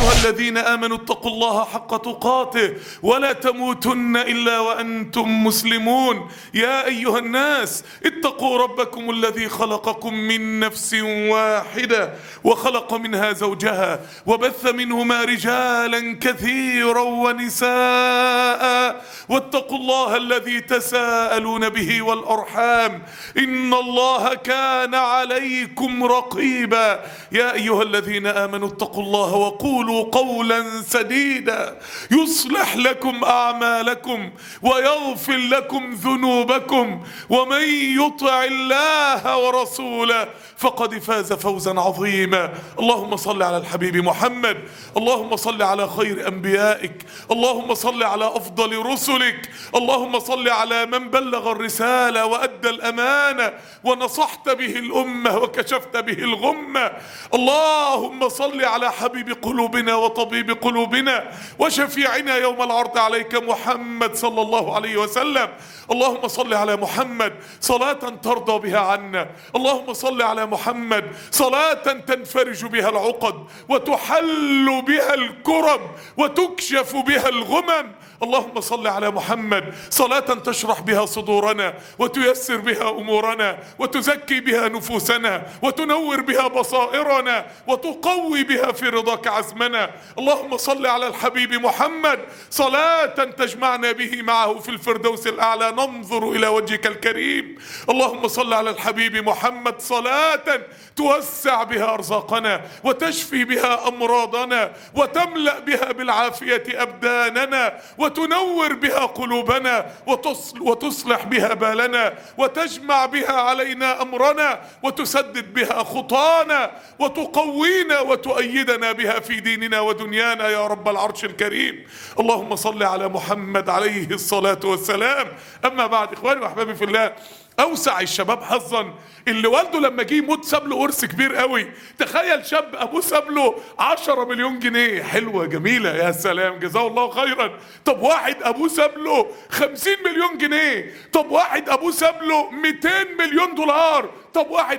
أيها الذين آمنوا اتقوا الله حق تقاته ولا تموتن إلا وأنتم مسلمون. يا أيها الناس اتقوا ربكم الذي خلقكم من نفس واحدة وخلق منها زوجها وبث منهما رجالا كثيرا ونساء واتقوا الله الذي تساءلون به والأرحام إن الله كان عليكم رقيبا. يا أيها الذين آمنوا اتقوا الله وقولوا قولا سديدا يصلح لكم أعمالكم ويغفر لكم ذنوبكم ومن يطع الله ورسوله فقد فاز فوزا عظيما. اللهم صل على الحبيب محمد، اللهم صل على خير أنبيائك، اللهم صل على أفضل رسلك، اللهم صل على من بلغ الرسالة وأدى الأمانة ونصحت به الأمة وكشفت به الغمة. اللهم صل على حبيب قلوبنا وطبيب قلوبنا وشفيعنا يوم العرض عليك محمد صلى الله عليه وسلم. اللهم صل على محمد صلاة ترضى بها عنا، اللهم صل على محمد صلاة تنفرج بها العقد وتحل بها الكرب وتكشف بها الغمم. اللهم صل على محمد صلاة تشرح بها صدورنا وتيسر بها أمورنا وتزكي بها نفوسنا وتنور بها بصائرنا وتقوي بها في رضاك عزمنا. اللهم صل على الحبيب محمد صلاة تجمعنا به معه في الفردوس الأعلى ننظر إلى وجهك الكريم. اللهم صل على الحبيب محمد صلاة توسع بها أرزاقنا وتشفي بها أمراضنا وتملأ بها بالعافية أبداننا وتنور بها قلوبنا وتصلح بها بالنا وتجمع بها علينا أمرنا وتسدد بها خطانا وتقوينا وتؤيدنا بها في ديننا ودنيانا يا رب العرش الكريم. اللهم صل على محمد عليه الصلاة والسلام. أما بعد إخواني وأحبابي في الله، أوسع الشباب حظا اللي والده لما جه يموت ساب له ورث كبير قوي. تخيل شاب أبوه ساب له 10 مليون جنيه. حلوة جميلة، يا سلام، جزاه الله خيرا. طب واحد أبوه ساب له 50 مليون جنيه، طب واحد أبوه ساب له 200 مليون دولار، طب واحد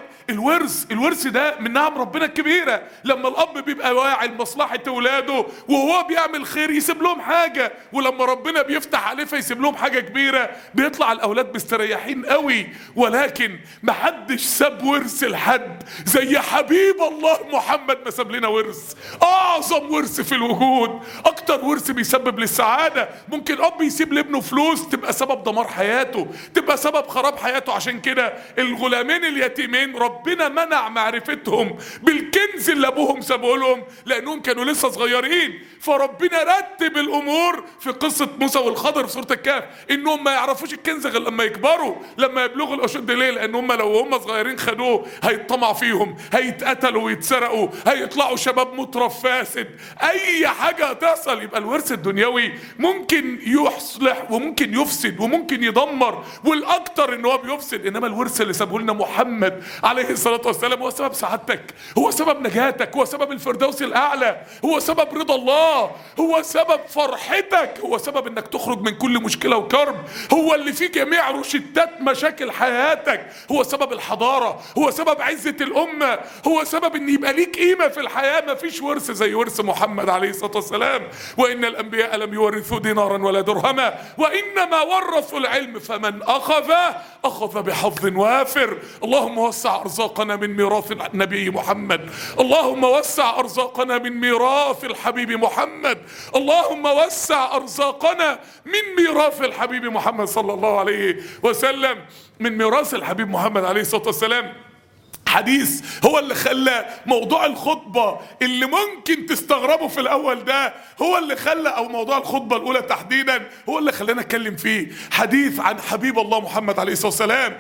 الورث ده من نعم ربنا الكبيرة. لما الأب بيبقى واعي لمصلحة أولاده وهو بيعمل خير يسيب لهم حاجة، ولما ربنا بيفتح عليه فيسيب لهم حاجة كبيرة بيطلع الأولاد مستريحين قوي. ولكن محدش ساب ورث لحد زي حبيب الله محمد. ما ساب لنا ورث، أعظم ورث في الوجود، أكتر ورث بيسبب للسعادة. ممكن أب يسيب لابنه فلوس تبقى سبب دمار حياته، تبقى سبب خراب حياته. عشان كده الغلامين اليتيمين ربنا منع معرفتهم بالكنز اللي ابوهم سابه لهم لانهم كانوا لسه صغيرين. فربنا رتب الامور في قصه موسى والخضر في سوره الكهف انهم ما يعرفوش الكنز غير لما يكبروا، لما يبلغوا الاشد. ليه؟ لان هم لو هم صغيرين خدوه هيطمع فيهم، هيتقتلوا ويتسرقوا، هيطلعوا شباب مترف فاسد، اي حاجه هتحصل. يبقى الورث الدنيوي ممكن يصلح وممكن يفسد وممكن يدمر، والاكتر ان هو بيفسد. انما الورث اللي سابه لنا محمد عليه الصلاة والسلام هو سبب سعادتك، هو سبب نجاتك، هو سبب الفردوس الأعلى، هو سبب رضا الله، هو سبب فرحتك، هو سبب انك تخرج من كل مشكلة وكرب، هو اللي فيه جميع روشتات مشاكل حياتك، هو سبب الحضارة، هو سبب عزة الأمة، هو سبب ان يبقى ليك قيمة في الحياة. مفيش ورث زي ورث محمد عليه الصلاة والسلام. وإن الأنبياء لم يورثوا دينارا ولا درهما وإنما ورثوا العلم فمن أخذ بحظ وافر. اللهم وسع أرزاقنا من ميراث النبي محمد، اللهم وسع أرزاقنا من ميراث الحبيب محمد، اللهم وسع أرزاقنا من ميراث الحبيب محمد صلى الله عليه وسلم. من ميراث الحبيب محمد عليه الصلاة والسلام حديث هو اللي خلى موضوع الخطبة اللي ممكن تستغربه في الأول ده، هو اللي خلى، أو موضوع الخطبة الأولى تحديدا هو اللي خلانا نتكلم فيه. حديث عن حبيب الله محمد عليه الصلاة والسلام.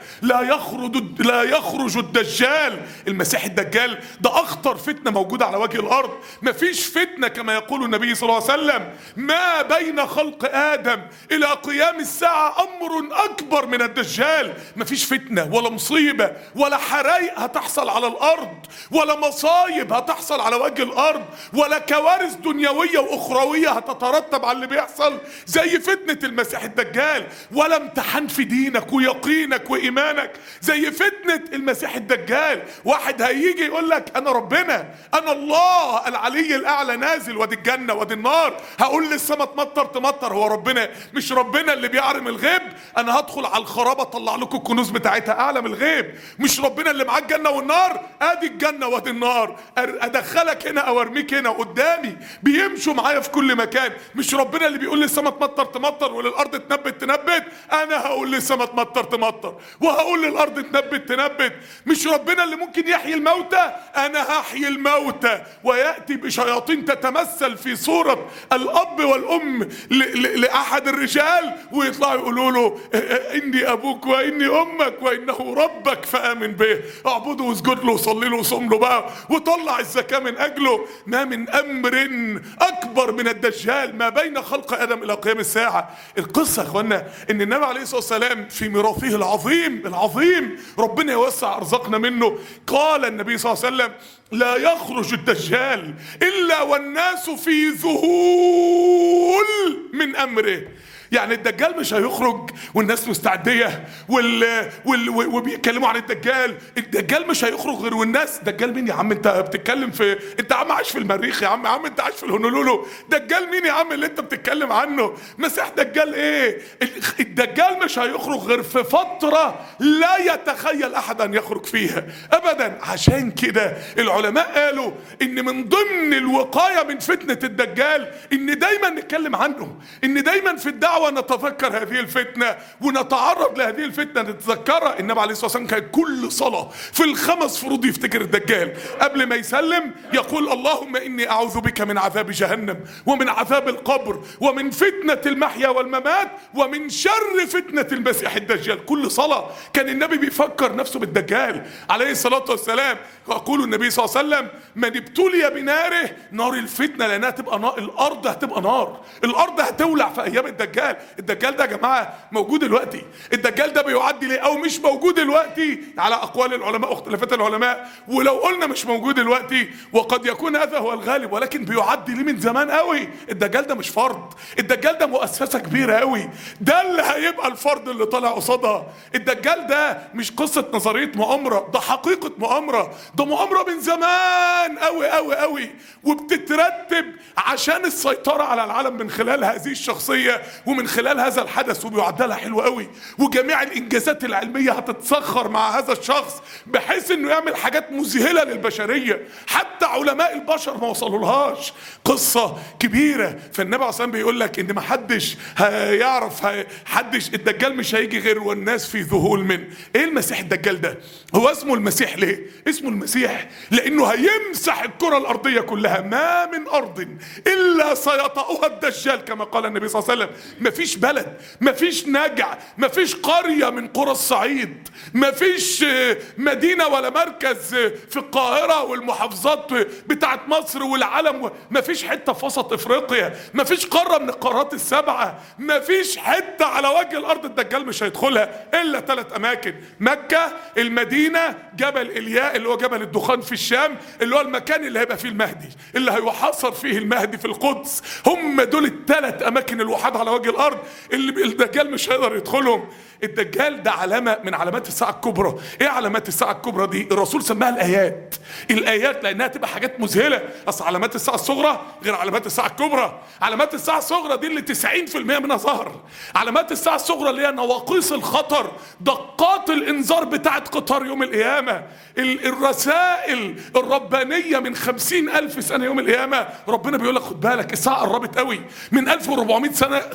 لا يخرج الدجال، المسيح الدجال ده أخطر فتنة موجودة على وجه الأرض. مفيش فتنة كما يقول النبي صلى الله عليه وسلم ما بين خلق آدم إلى قيام الساعة أمر أكبر من الدجال. مفيش فتنة ولا مصيبة ولا حرايق هتحصل على الأرض ولا مصايب هتحصل على وجه الأرض ولا كوارث دنيوية وأخروية هتترتب على اللي بيحصل زي فتنة المسيح الدجال، ولا امتحان في دينك ويقينك وإيمانك زي فتنة فتنة المسيح الدجال. واحد هيجي يقول لك انا ربنا، انا الله العلي الاعلى نازل، وادي الجنة وادي النار، هقول للسماء تمطر. هو ربنا مش ربنا اللي بيعلم الغيب؟ انا هدخل على الخرابة اطلع لكم الكنوز بتاعتها، اعلم الغيب. مش ربنا اللي معاه الجنة والنار؟ ادي الجنة وادي النار، ادخلك هنا او ارميك هنا، قدامي بيمشوا معايا في كل مكان. مش ربنا اللي بيقول للسماء تمطر وللارض تنبت؟ انا هقول للسماء تمطر وهقول للارض تنبت. مش ربنا اللي ممكن يحيي الموتى؟ انا هحيي الموتى. وياتي بشياطين تتمثل في صورة الاب والام لاحد الرجال، ويطلعوا يقولوا له اني ابوك واني امك وانه ربك فامن به، اعبده واسجد له وصلي له وصوم له بقى وطلع الزكاة من اجله. ما من امر اكبر من الدجال ما بين خلق ادم الى قيام الساعة. القصة يا اخوانا ان النبي عليه الصلاة والسلام في ميراثه العظيم ربنا يوسع ارزاقنا منه، قال النبي صلى الله عليه وسلم: لا يخرج الدجال الا والناس في ذهول من امره. يعني الدجال مش هيخرج والناس مستعدية وبيتكلموا عن الدجال مش هيخرج غير والناس. دجال مين يا عم؟ انت بتتكلم في، انت عم عايش في المريخ يا عم انت عايش في الهونولولو. دجال مين يا عم اللي انت بتتكلم عنه؟ مسيح دجال ايه؟ الدجال مش هيخرج غير في فترة لا يتخيل احد ان يخرج فيها ابدا. عشان كده العلماء قالوا ان من ضمن الوقاية من فتنة الدجال ان دايما نتكلم عنه، ان دايما في الدعوة ونتذكر هذه الفتنة ونتعرض لهذه الفتنة نتذكرها. النبي عليه الصلاة والسلام كان كل صلاة في الخمس فروض يفتكر الدجال قبل ما يسلم، يقول: اللهم إني أعوذ بك من عذاب جهنم ومن عذاب القبر ومن فتنة المحيا والممات ومن شر فتنة المسيح الدجال. كل صلاة كان النبي بيفكر نفسه بالدجال عليه الصلاة والسلام. يقول النبي صلى الله عليه وسلم: من ابتلي بناره، نار الفتنة، لأنها تبقى نار، الأرض هتبقى نار، الأرض هتولع في أيام الدجال. الدجال ده يا جماعة موجود دلوقتي. الدجال ده بيعدي ليه او مش موجود دلوقتي على اقوال العلماء واختلافات العلماء، ولو قلنا مش موجود دلوقتي وقد يكون هذا هو الغالب، ولكن بيعدي ليه من زمان قوي. الدجال ده مش فرد، الدجال ده مؤسسة كبيرة قوي، ده اللي هيبقى الفرد اللي طالع قصادها. الدجال ده مش قصة نظرية مؤامرة، ده حقيقة مؤامرة، ده مؤامرة من زمان قوي قوي قوي، وبتترتب عشان السيطرة على العالم من خلال هذه الشخصية ومن خلال هذا الحدث، وبيعدلها حلو قوي. وجميع الانجازات العلميه هتتسخر مع هذا الشخص بحيث انه يعمل حاجات مذهله للبشريه حتى علماء البشر ما وصلولهاش. قصه كبيره. فالنبي عليه الصلاه والسلام بيقول لك ان ما حدش هيعرف، حدش الدجال مش هيجي غير والناس في ذهول من ايه المسيح الدجال ده. هو اسمه المسيح ليه؟ اسمه المسيح لانه هيمسح الكره الارضيه كلها، ما من ارض الا سيطأها الدجال كما قال النبي صلى الله عليه وسلم. مفيش بلد، مفيش نجع، مفيش قرية من قرى الصعيد، مفيش مدينة ولا مركز في القاهرة والمحافظات بتاعت مصر والعالم، مفيش حتة في وسط افريقيا، مفيش قارة من القارات السبعة، مفيش حتة على وجه الارض الدجال مش هيدخلها الا 3 اماكن: مكة، المدينة، جبل إلياء اللي هو جبل الدخان في الشام اللي هو المكان اللي هيبقى فيه المهدي، اللي هيحاصر فيه المهدي في القدس. هم دول ال3 اماكن الوحيد على وجه الارض اللي الدجال مش هيقدر يدخلهم. الدجال ده علامة من علامات الساعة الكبرى. ايه علامات الساعة الكبرى دي؟ الرسول سماها الآيات لأنها تبقى حاجات مذهلة. أصل علامات الساعة الصغرى غير علامات الساعة الكبرى. علامات الساعة الصغرى دي اللي 90% منها ظهر. علامات الساعة الصغرى اللي هي نواقيس الخطر، دقات الإنذار بتاعت قطار يوم القيامة، الرسائل الربانية من 50,000 سنة يوم القيامة. ربنا بيقول لك خد بالك الساعة قربت قوي. من 1400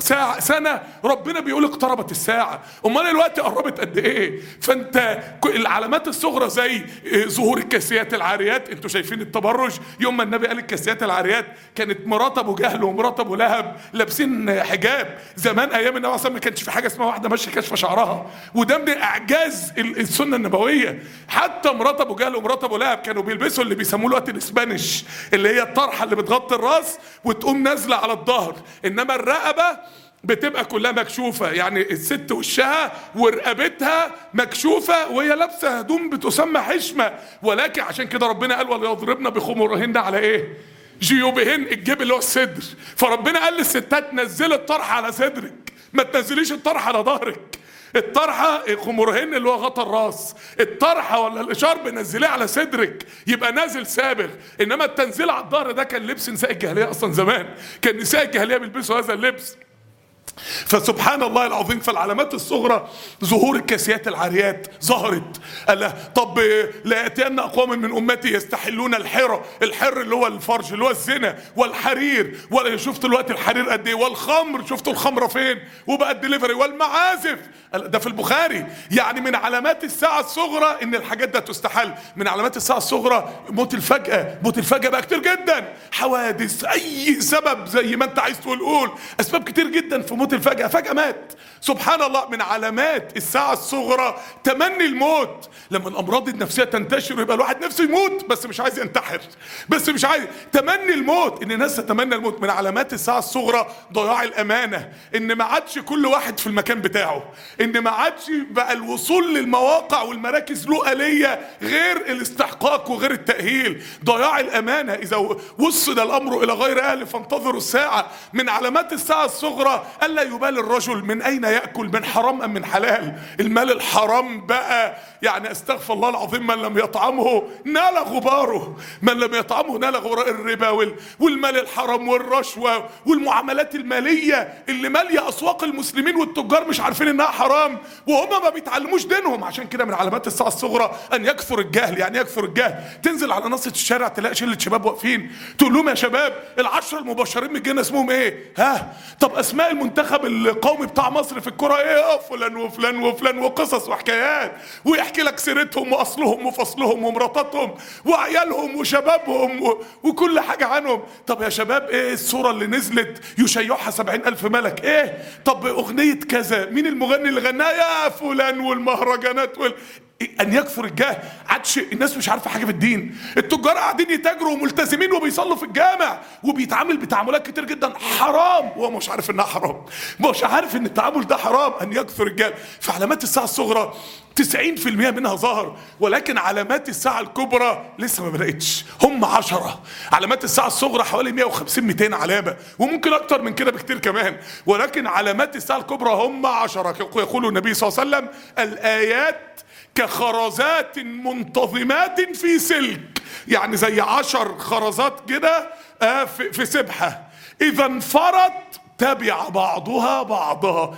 سنة ربنا بيقول اقتربت الساعة. امال الوقت قربت قد ايه؟ فانت العلامات الصغرى زي ظهور الكاسيات العاريات. انتوا شايفين التبرج؟ يوم ما النبي قال الكاسيات العاريات كانت مرات ابو جهل ومرات ابو لهب لابسين حجاب. زمان ايام النبي صلى الله عليه وسلم ما كانش في حاجه اسمها واحده ماشيه كاشفه شعرها، وده من اعجاز السنه النبويه. حتى مرات ابو جهل ومرات ابو لهب كانوا بيلبسوا اللي بيسموه الوقت الاسبانيش، اللي هي الطرحه اللي بتغطي الراس وتقوم نازله على الظهر، انما الرقبه بتبقى كلها مكشوفة. يعني الست وشها ورقبتها مكشوفة وهي لابسة هدوم بتسمى حشمة. ولكن عشان كده ربنا قال وليضربن بخمورهن على ايه؟ جيوبهن، الجيب اللي هو الصدر. فربنا قال للستات نزلي الطرح على صدرك، ما تنزليش الطرح على ظهرك. الطرحه خمرهن اللي هو غطا الراس، الطرحه ولا الاشارب نزليه على صدرك يبقى نازل سابغ. انما التنزيل على الظهر ده كان لبس نساء الجاهليه اصلا زمان، كان نساء الجاهليه بيلبسوا هذا اللبس. فسبحان الله العظيم. فالعلامات الصغرى ظهور الكاسيات العاريات ظهرت. قال له طب لا ياتين اقوام من امتي يستحلون الحر اللي هو الفرج اللي هو الزنا، والحرير، ولا شفتوا الوقت الحرير قد ايه، والخمر شفتوا الخمره فين وبقى الدليفري، والمعازف ده في البخاري. يعني من علامات الساعه الصغرى ان الحاجات ده تستحل. من علامات الساعه الصغرى موت الفجأة. موت الفجأة بقى كتير جدا، حوادث اي سبب زي ما انت عايز تقول اسباب كتير جدا في موت الفجأة، فجأة مات. سبحان الله. من علامات الساعة الصغرى تمني الموت. لما الأمراض النفسية تنتشر يبقى الواحد نفسه يموت بس مش عايز ينتحر، بس مش عايز. تمني الموت، إن الناس تتمنى الموت. من علامات الساعة الصغرى ضياع الأمانة، إن ما عادش كل واحد في المكان بتاعه، إن ما عادش بقى الوصول للمواقع والمراكز له آلية غير الاستحقاق وغير التأهيل. ضياع الأمانة. إذا وصل الأمر إلى غير أهله فانتظروا الساعة. من علامات الساعة الصغرى ألا يبالي الرجل من أين يأكل، من حرام أم من حلال. المال الحرام بقى يعني استغفر الله العظيم من لم يطعمه نال غباره، من لم يطعمه نال غباره. الربا والمال الحرام والرشوة والمعاملات المالية اللي مالية أسواق المسلمين، والتجار مش عارفين إنها حرام وهم ما بيتعلموش دينهم. عشان كده من علامات الساعة الصغرى أن يكثر الجهل. يعني يكثر الجهل. تنزل على نصة الشارع تلاقي شلة شباب واقفين، تقول لهم يا شباب ال10 المبشرين بالجنة اسمهم ايه؟ ها؟ طب اسماء المنتخب القومي بتاع مصر في الكرة ايه؟ فلان وفلان وفلان، وقصص وحكايات، ويحكي لك سيرتهم واصلهم وفصلهم ومراتاتهم وعيالهم وشبابهم وكل حاجة عنهم. طب يا شباب ايه الصورة اللي نزلت يشيعها 70,000 ملك؟ ايه؟ طب اغنية كذا مين المغني اللي غناها؟ يا فلان، والمهرجانات أن يكثر الجهل. عادش الناس مش عارفة حاجة في الدين. التجار قاعدين يتاجروا وملتزمين وبيصلوا في الجامع وبيتعامل بتعاملات كتير جدا حرام وهو مش عارف انها حرام، مش عارف ان التعامل ده حرام. أن يكثر الجهل. في علامات الساعة الصغرى 90% منها ظهر، ولكن علامات الساعة الكبرى لسه ما بدأتش. هم 10 علامات الساعة الصغرى، حوالي 150-200 علامة، وممكن أكتر من كده بكتير كمان. ولكن علامات الساعة الكبرى هم 10. يقول النبي صلى الله عليه وسلم الآيات كخرزات منتظمات في سلك. يعني زي 10 خرزات كده في سبحة، إذا انفرت تبع بعضها بعضها.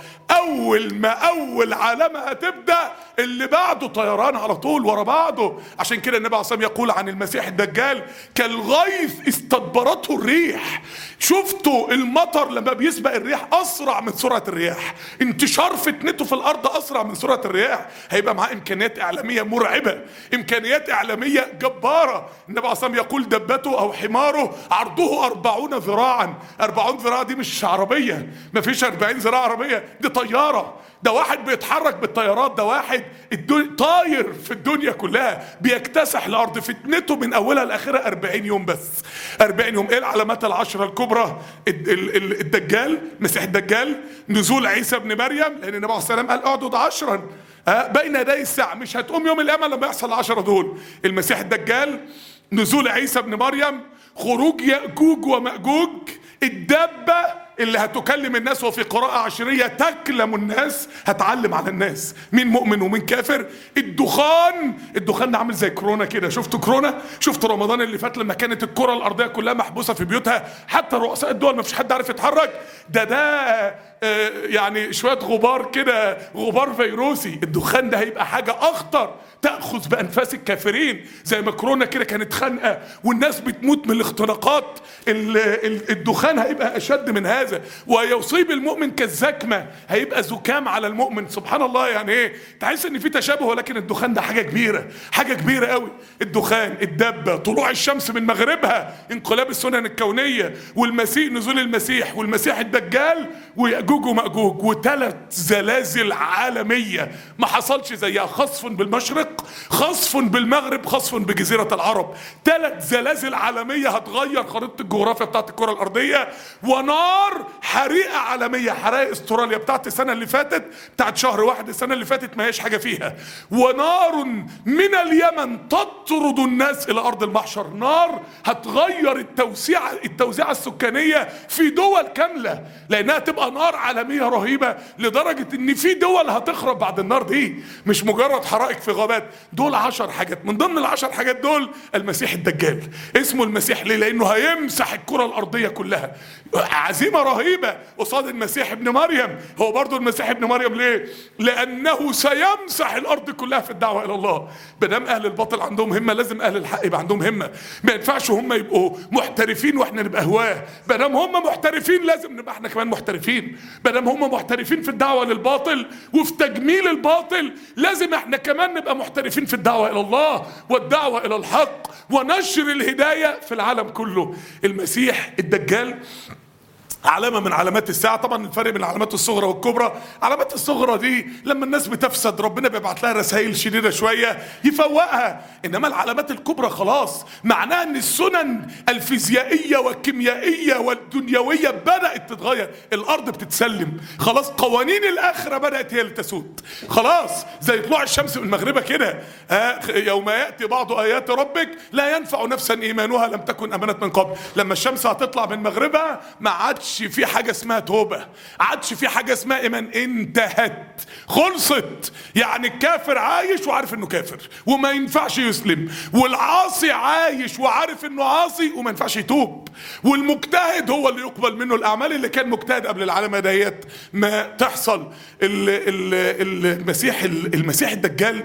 أول علامة هتبدأ اللي بعده طيران على طول ورا بعضه. عشان كده النبي عليه الصلاة والسلام يقول عن المسيح الدجال كالغيث استدبرته الريح. شفتوا المطر لما بيسبق الريح أسرع من سرعة الرياح، انتشار فتنته في الأرض أسرع من سرعة الرياح. هيبقى معاه إمكانيات إعلامية مرعبة، إمكانيات إعلامية جبارة. النبي عليه الصلاة والسلام يقول دبته أو حماره عرضه 40 ذراعا. 40 ذراع دي مش عربية، مفيش 40 ذراع عربية، دي طيارة. ده واحد بيتحرك بالطيارات، ده واحد طاير في الدنيا كلها بيكتسح الارض. فتنته من اولها لاخرها 40 يوم بس. 40 يوم. ايه العلامات ال10 الكبرى؟ الدجال، مسيح الدجال، نزول عيسى ابن مريم، لان النبي عليه الصلاه والسلام قال اعدد 10 بين يدي الساعه، مش هتقوم يوم القيامه لما يحصل 10 دول. المسيح الدجال، نزول عيسى ابن مريم، خروج يأجوج ومأجوج، الدابة اللي هتكلم الناس، وفي قراءة عشرية تكلم الناس، هتعلم على الناس مين مؤمن ومين كافر. الدخان ده عامل زي كورونا كده. شفتوا كورونا؟ شفتوا رمضان اللي فات لما كانت الكرة الأرضية كلها محبوسة في بيوتها، حتى رؤساء الدول ما فيش حد عارف يتحرك؟ ده يعني شوية غبار كده، غبار فيروسي. الدخان ده هيبقى حاجة أخطر، تأخذ بأنفاس الكافرين زي ما كورونا كده كانت خنقة والناس بتموت من الاختناقات. الدخان هيبقى أشد من هذا، ويصيب المؤمن كالزكمة، هيبقى زكام على المؤمن. سبحان الله. يعني ايه؟ تحس ان في تشابه، ولكن الدخان ده حاجة كبيرة، حاجة كبيرة قوي. الدخان، الدبة، طلوع الشمس من مغربها، انقلاب السنن الكونية، والمسيح، نزول المسيح، والمسيح الدجال، ويأجوج ومأجوج، و3 زلازل عالمية ما حصلش زيها. خصف بالمشرق، خصف بالمغرب، خصف بجزيرة العرب. 3 زلازل عالمية هتغير خريطة الجغرافيا بتاعت الكرة الأرضية. ونار حريقة عالمية، حرائق استراليا بتاعت السنة اللي فاتت، بتاعت شهر 1 السنة اللي فاتت، ما هيش حاجة فيها. ونار من اليمن تطرد الناس إلى أرض المحشر. نار هتغير التوزيع السكانية في دول كاملة، لأنها تبقى نار نار عالمية رهيبة لدرجة ان في دول هتخرب بعد النار دي، مش مجرد حرائق في غابات. دول 10 حاجات، من ضمن ال10 حاجات دول المسيح الدجال. اسمه المسيح ليه؟ لانه هيمسح الكرة الارضية كلها. عزيمة رهيبة قصاد المسيح ابن مريم. هو برضو المسيح ابن مريم ليه؟ لانه سيمسح الارض كلها في الدعوة الى الله. بدام اهل الباطل عندهم همة، لازم اهل الحق يبقى عندهم همة. ما ينفعش هم يبقوا محترفين واحنا نبقى هواه. بدام هم محترفين لازم نبقى احنا كمان محترفين. بدام هم محترفين في الدعوة للباطل وفي تجميل الباطل، لازم احنا كمان نبقى محترفين في الدعوة الى الله والدعوة الى الحق ونشر الهداية في العالم كله. المسيح الدجال علامة من علامات الساعة. طبعا الفرق بين العلامات الصغرى والكبرى، علامات الصغرى دي لما الناس بتفسد ربنا بيبعت لها رسائل شديدة شوية يفوقها، انما العلامات الكبرى خلاص معناها ان السنن الفيزيائية والكيميائية والدنيوية بدأت تتغير. الارض بتتسلم خلاص، قوانين الاخرة بدأت هي اللي تسود خلاص، زي طلوع الشمس من مغربها كده. يوم يأتي بعض آيات ربك لا ينفع نفسا ايمانها لم تكن امنت من قبل. لما الشمس هتطلع من مغربها ما عادش في حاجة اسمها توبة، عادش في حاجة اسمها ايمان، انتهت خلصت. يعني الكافر عايش وعارف انه كافر وما ينفعش يسلم، والعاصي عايش وعارف انه عاصي وما ينفعش يتوب، والمجتهد هو اللي يقبل منه الاعمال. اللي كان مجتهد قبل العلامة ديت ما تحصل. المسيح الدجال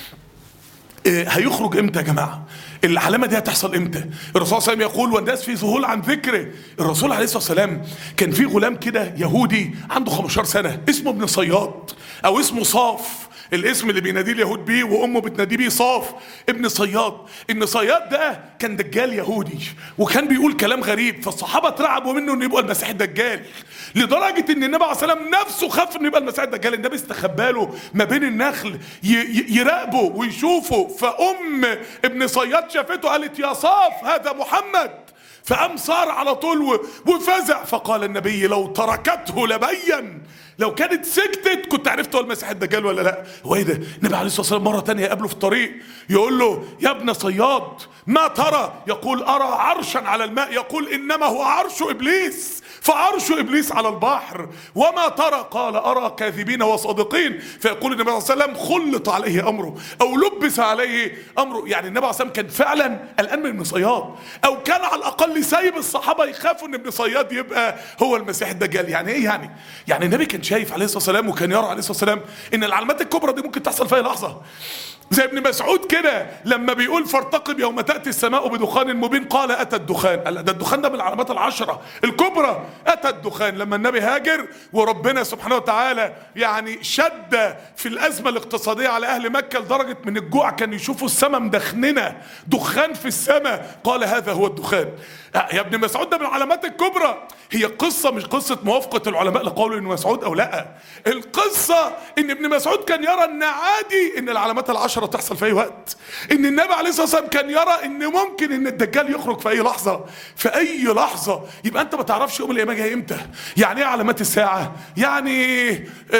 هيخرج امتى يا جماعة؟ العلامة دي هتحصل امتى؟ الرسول صلى الله عليه وسلم يقول والناس في ذهول عن ذكره. الرسول عليه الصلاة والسلام كان في غلام كده يهودي عنده 15 سنة اسمه ابن صياد او اسمه صاف، الاسم اللي بيناديه اليهود بيه وامه بتناديه بيه صاف ابن صياد. ابن صياد ده كان دجال يهودي وكان بيقول كلام غريب، فالصحابه اترعبوا منه انه يبقى المسيح الدجال، لدرجه ان النبي عليه الصلاه والسلام نفسه خاف انه يبقى المسيح الدجال. النبي استخبى له ما بين النخل يراقبه ويشوفه، فام ابن صياد شافته قالت يا صاف هذا محمد، فقام صار على طول وفزع. فقال النبي لو تركته لبين، لو كانت سكتت كنت عرفت هو المسيح الدجال ولا لا. هو ايه ده؟ النبي عليه الصلاه والسلام مره تانية يقابله في الطريق يقول له يا ابن صياد ما ترى؟ يقول ارى عرشا على الماء. يقول انما هو عرش ابليس، فعرش ابليس على البحر. وما ترى؟ قال ارى كاذبين وصادقين. فيقول النبي عليه الصلاه والسلام خلط عليه امره او لبس عليه امره. يعني النبي عليه الصلاه والسلام كان فعلا قلقان من ابن صياد، او كان على الاقل سايب الصحابه يخافوا ان ابن صياد يبقى هو المسيح الدجال. يعني ايه يعني النبي كان شايف عليه الصلاه والسلام وكان يرى عليه الصلاه والسلام ان العلامات الكبرى دي ممكن تحصل في اي لحظه. زي ابن مسعود كده لما بيقول فارتقب يوم تأتي السماء بدخان مبين، قال أتى الدخان. قال ده الدخان ده من العلامات العشرة الكبرى. أتى الدخان لما النبي هاجر وربنا سبحانه وتعالى يعني شد في الأزمة الاقتصادية على أهل مكة لدرجة من الجوع كان يشوفوا السماء مدخننة، دخان في السماء، قال هذا هو الدخان. يا ابن مسعود ده من العلامات الكبرى. هي قصة مش قصة موافقة العلماء لقول ابن مسعود أو لا، القصة إن ابن مسعود كان يرى إن عادي إن العلامات العشرة تحصل في أي وقت، إن النبي عليه الصلاة والسلام كان يرى إن ممكن إن الدجال يخرج في أي لحظة، في أي لحظة. يبقى أنت ما تعرفش يوم القيامة جاي إمتى. يعني إيه علامات الساعة؟ يعني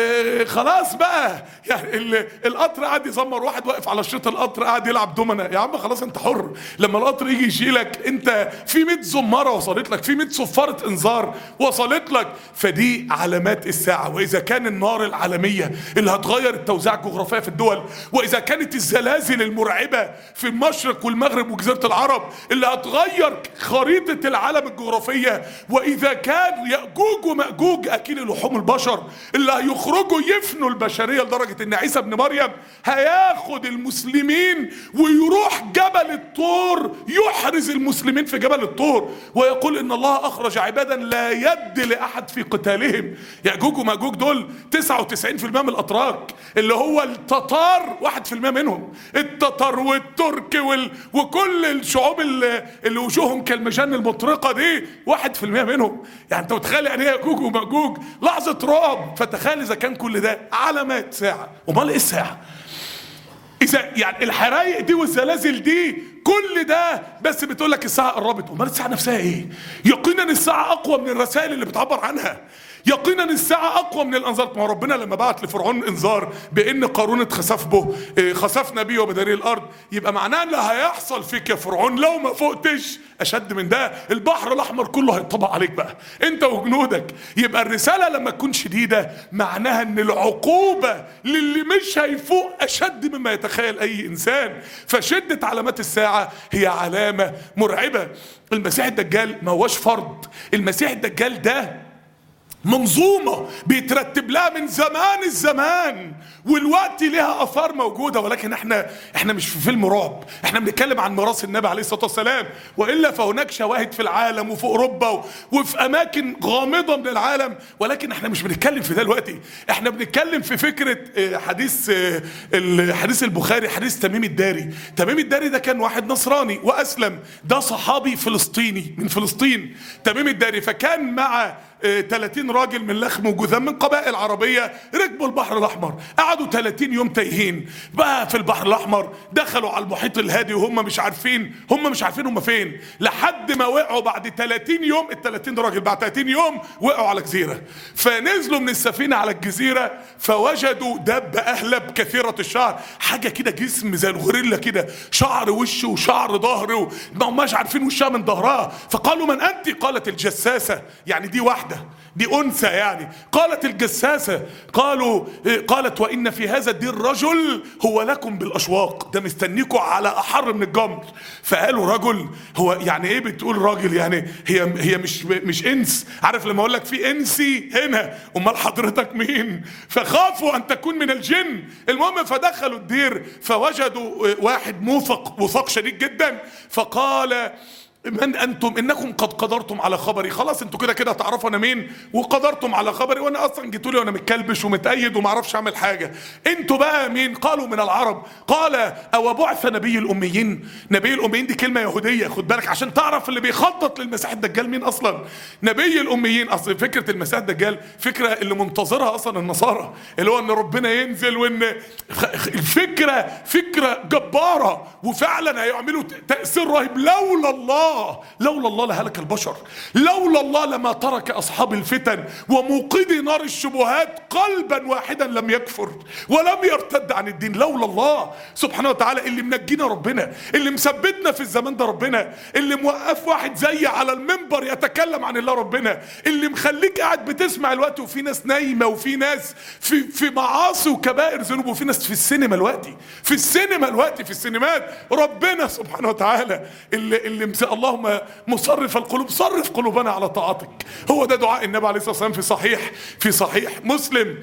خلاص بقى، يعني القطر قاعد يزمر، واحد واقف على شريط القطر قاعد يلعب دومنا، يا عم خلاص أنت حر. لما القطر يجي يشيلك أنت في 100 زمارة وصلت لك، في 100 صفارة إنذار وصلت لك. فدي علامات الساعة. وإذا كان النار العالمية اللي هتغير التوزيع الجغرافية في الدول، وإذا كانت الزلازل المرعبة في المشرق والمغرب وجزيرة العرب اللي هتغير خريطة العالم الجغرافية، وإذا كان يأجوج ومأجوج أكيل لحوم البشر اللي هيخرجوا يفنوا البشرية لدرجة إن عيسى ابن مريم هياخد المسلمين ويروح جبل الطور يحرز المسلمين في جبل الطور ويقول إن الله أخرج عبادا لا يد لأحد في قتالهم. يأجوج ومأجوج دول 99% من الأتراك، اللي هو التتار 1% منهم، التتار والترك وكل الشعوب اللي وجوههم كالمجان المطرقة دي 1% منهم. يعني انت متخيل يعني ايه يأجوج ومأجوج؟ لحظة رعب. فتخيل اذا كان كل ده علامات ساعة، امال ايه الساعة؟ إذا يعني الحرايق دي والزلازل دي كل ده بس بتقول لك الساعه قربت. امال الساعه نفسها ايه؟ يقينا الساعه اقوى من الرسائل اللي بتعبر عنها، يقينا الساعة أقوى من الأنظار. ما ربنا لما بعت لفرعون إنذار بأن قارون اتخسف به، خسفنا بيه وبداري الأرض، يبقى معناه اللي هيحصل فيك يا فرعون لو ما فوقتش أشد من ده. البحر الأحمر كله هيطبق عليك بقى أنت وجنودك. يبقى الرسالة لما تكون شديدة معناها أن العقوبة للي مش هيفوق أشد مما يتخيل أي إنسان. فشدة علامات الساعة هي علامة مرعبة. المسيح الدجال ما هوش فرد، المسيح الدجال ده منظومة بيترتب لها من زمان الزمان، والوقت لها اثار موجودة. ولكن احنا مش في فيلم رعب، احنا بنتكلم عن ميراث النبي عليه الصلاة والسلام. والا فهناك شواهد في العالم وفي اوروبا وفي اماكن غامضة من العالم، ولكن احنا مش بنتكلم في ده دلوقتي. احنا بنتكلم في فكرة حديث البخاري، حديث تميم الداري. تميم الداري ده كان واحد نصراني واسلم، ده صحابي فلسطيني من فلسطين تميم الداري. فكان مع 30 راجل من لخم وجذام من قبائل عربية، ركبوا البحر الأحمر، قعدوا 30 يوم تايهين بقى في البحر الأحمر. دخلوا على المحيط الهادي وهم مش عارفين هم فين، لحد ما وقعوا بعد 30 يوم. ال 30 راجل بعد 30 يوم وقعوا على جزيرة، فنزلوا من السفينة على الجزيرة فوجدوا دابة أهلب كثيرة الشعر، حاجة كده جسم زي الغوريلا كده، شعر وشه وشعر ظهره، ما هماش عارفين وشها من ظهرها. فقالوا من أنت؟ قالت الجساسة، يعني دي واحدة، دي أنثى يعني. قالت الجساسة، قالت وإن في هذا الدين رجل هو لكم بالأشواق، ده مستنيكوا على أحر من الجمر. فقالوا رجل، هو يعني إيه بتقول راجل؟ يعني هي مش إنس، عارف لما أقول لك في إنسي هنا، أمال حضرتك مين؟ فخافوا أن تكون من الجن. المهم فدخلوا الدير فوجدوا واحد موثق وثاق شديد جدا، فقال من أنتم؟ إنكم قد قدرتم على خبري. خلاص انتوا كده كده تعرفوا أنا مين، وقدرتم على خبري، وأنا أصلا جيتولي وأنا متكلبش ومتأيد وما أعرفش أعمل حاجة. انتوا بقى مين؟ قالوا من العرب. قال أو بعث نبي الأميين؟ نبي الأميين دي كلمة يهودية، خد بالك عشان تعرف اللي بيخطط للمسيح الدجال مين أصلا. نبي الأميين، أصل فكرة المسيح الدجال فكرة اللي منتظرها أصلا النصارى، اللي هو أن ربنا ينزل، وأن الفكرة فكرة جبارة، وفعلا هيعملوا تأثير رهيب. لولا الله لهلك البشر، لولا الله لما ترك أصحاب الفتن وموقدي نار الشبهات قلبا واحدا لم يكفر ولم يرتد عن الدين. لولا الله سبحانه وتعالى، اللي منجينا ربنا، اللي مثبتنا في الزمان ده ربنا، اللي موقف واحد زي على المنبر يتكلم عن الله ربنا، اللي مخليك قاعد بتسمع الوقت، وفي ناس نايمة، وفي ناس في معاصي وكبائر ذنوب، وفي ناس في السينما الوقت، في السينمات ربنا سبحانه وتعالى اللي اللهم مصرف القلوب صرف قلوبنا على طاعتك. هو ده دعاء النبي عليه الصلاة والسلام في صحيح مسلم.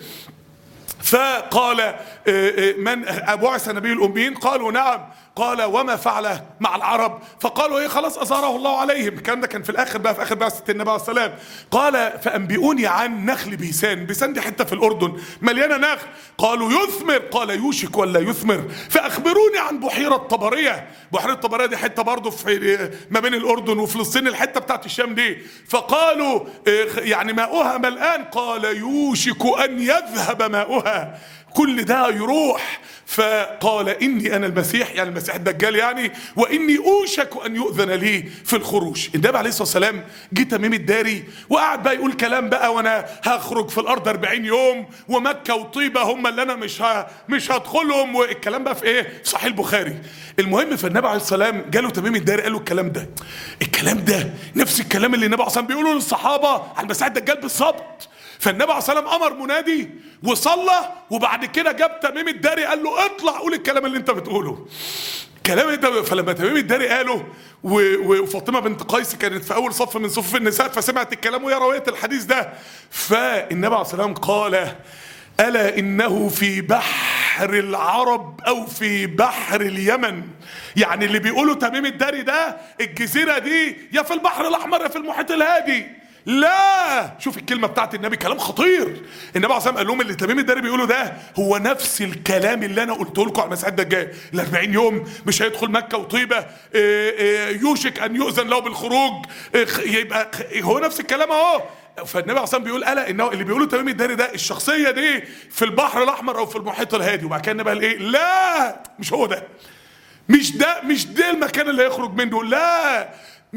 فقال من بعث نبي الأميين؟ قالوا نعم. قال وما فعل مع العرب؟ فقالوا ايه خلاص أظهره الله عليهم. الكلام ده كان في الآخر بقى، في آخر بعثة النبي عليه السلام. قال فأنبئوني عن نخل بيسان دي حتة في الأردن مليانة نخل. قالوا يثمر؟ قال يوشك ولا يثمر. فأخبروني عن بحيرة طبرية. بحيرة طبرية دي حتة برضو في ما بين الأردن وفلسطين، الحتة بتاعت الشام دي. فقالوا يعني ماؤها ملآن؟ قال يوشك أن يذهب ماؤها، كل ده يروح. فقال إني أنا المسيح، يعني المسيح الدجال يعني، وإني أوشك أن يؤذن لي في الخروج. النبي عليه الصلاة والسلام جه تميم الداري وقعد بقى يقول كلام بقى، وأنا هخرج في الأرض 40 يوم، ومكة وطيبة هم اللي أنا مش هدخلهم، والكلام بقى في إيه؟ في صحيح البخاري. المهم فالنبي عليه الصلاة والسلام جاله تميم الداري قال له الكلام ده نفس الكلام اللي النبي عليه الصلاة والسلام بيقوله للصحابة على المسيح الدجال بالظبط. فالنبي عليه الصلاة والسلام أمر منادي وصلى، وبعد كده جاب تميم الداري قال له اطلع قول الكلام اللي انت بتقوله. فلما تميم الداري قاله، وفاطمة بنت قيس كانت في أول صف من صفوف النساء فسمعت الكلام وهي رويت الحديث ده. فالنبي عليه الصلاة والسلام قال ألا إنه في بحر العرب أو في بحر اليمن. يعني اللي بيقولوا تميم الداري ده الجزيرة دي يا في البحر الأحمر يا في المحيط الهادي. لا، شوف الكلمة بتاعت النبي، كلام خطير. النبي عليه الصلاة والسلام قال لهم اللي تميم الداري بيقوله ده هو نفس الكلام اللي انا قلته لكم على المسيح الدجال، ال 40 يوم مش هيدخل مكة وطيبة، يوشك ان يؤذن له بالخروج، يبقى هو نفس الكلام اهو. فالنبي عليه الصلاة والسلام بيقول الا انه اللي بيقوله تميم الداري ده الشخصية دي في البحر الاحمر او في المحيط الهادي. وبعد كده النبي قال ايه؟ لا مش هو ده. مش ده المكان اللي هيخرج منه، لا،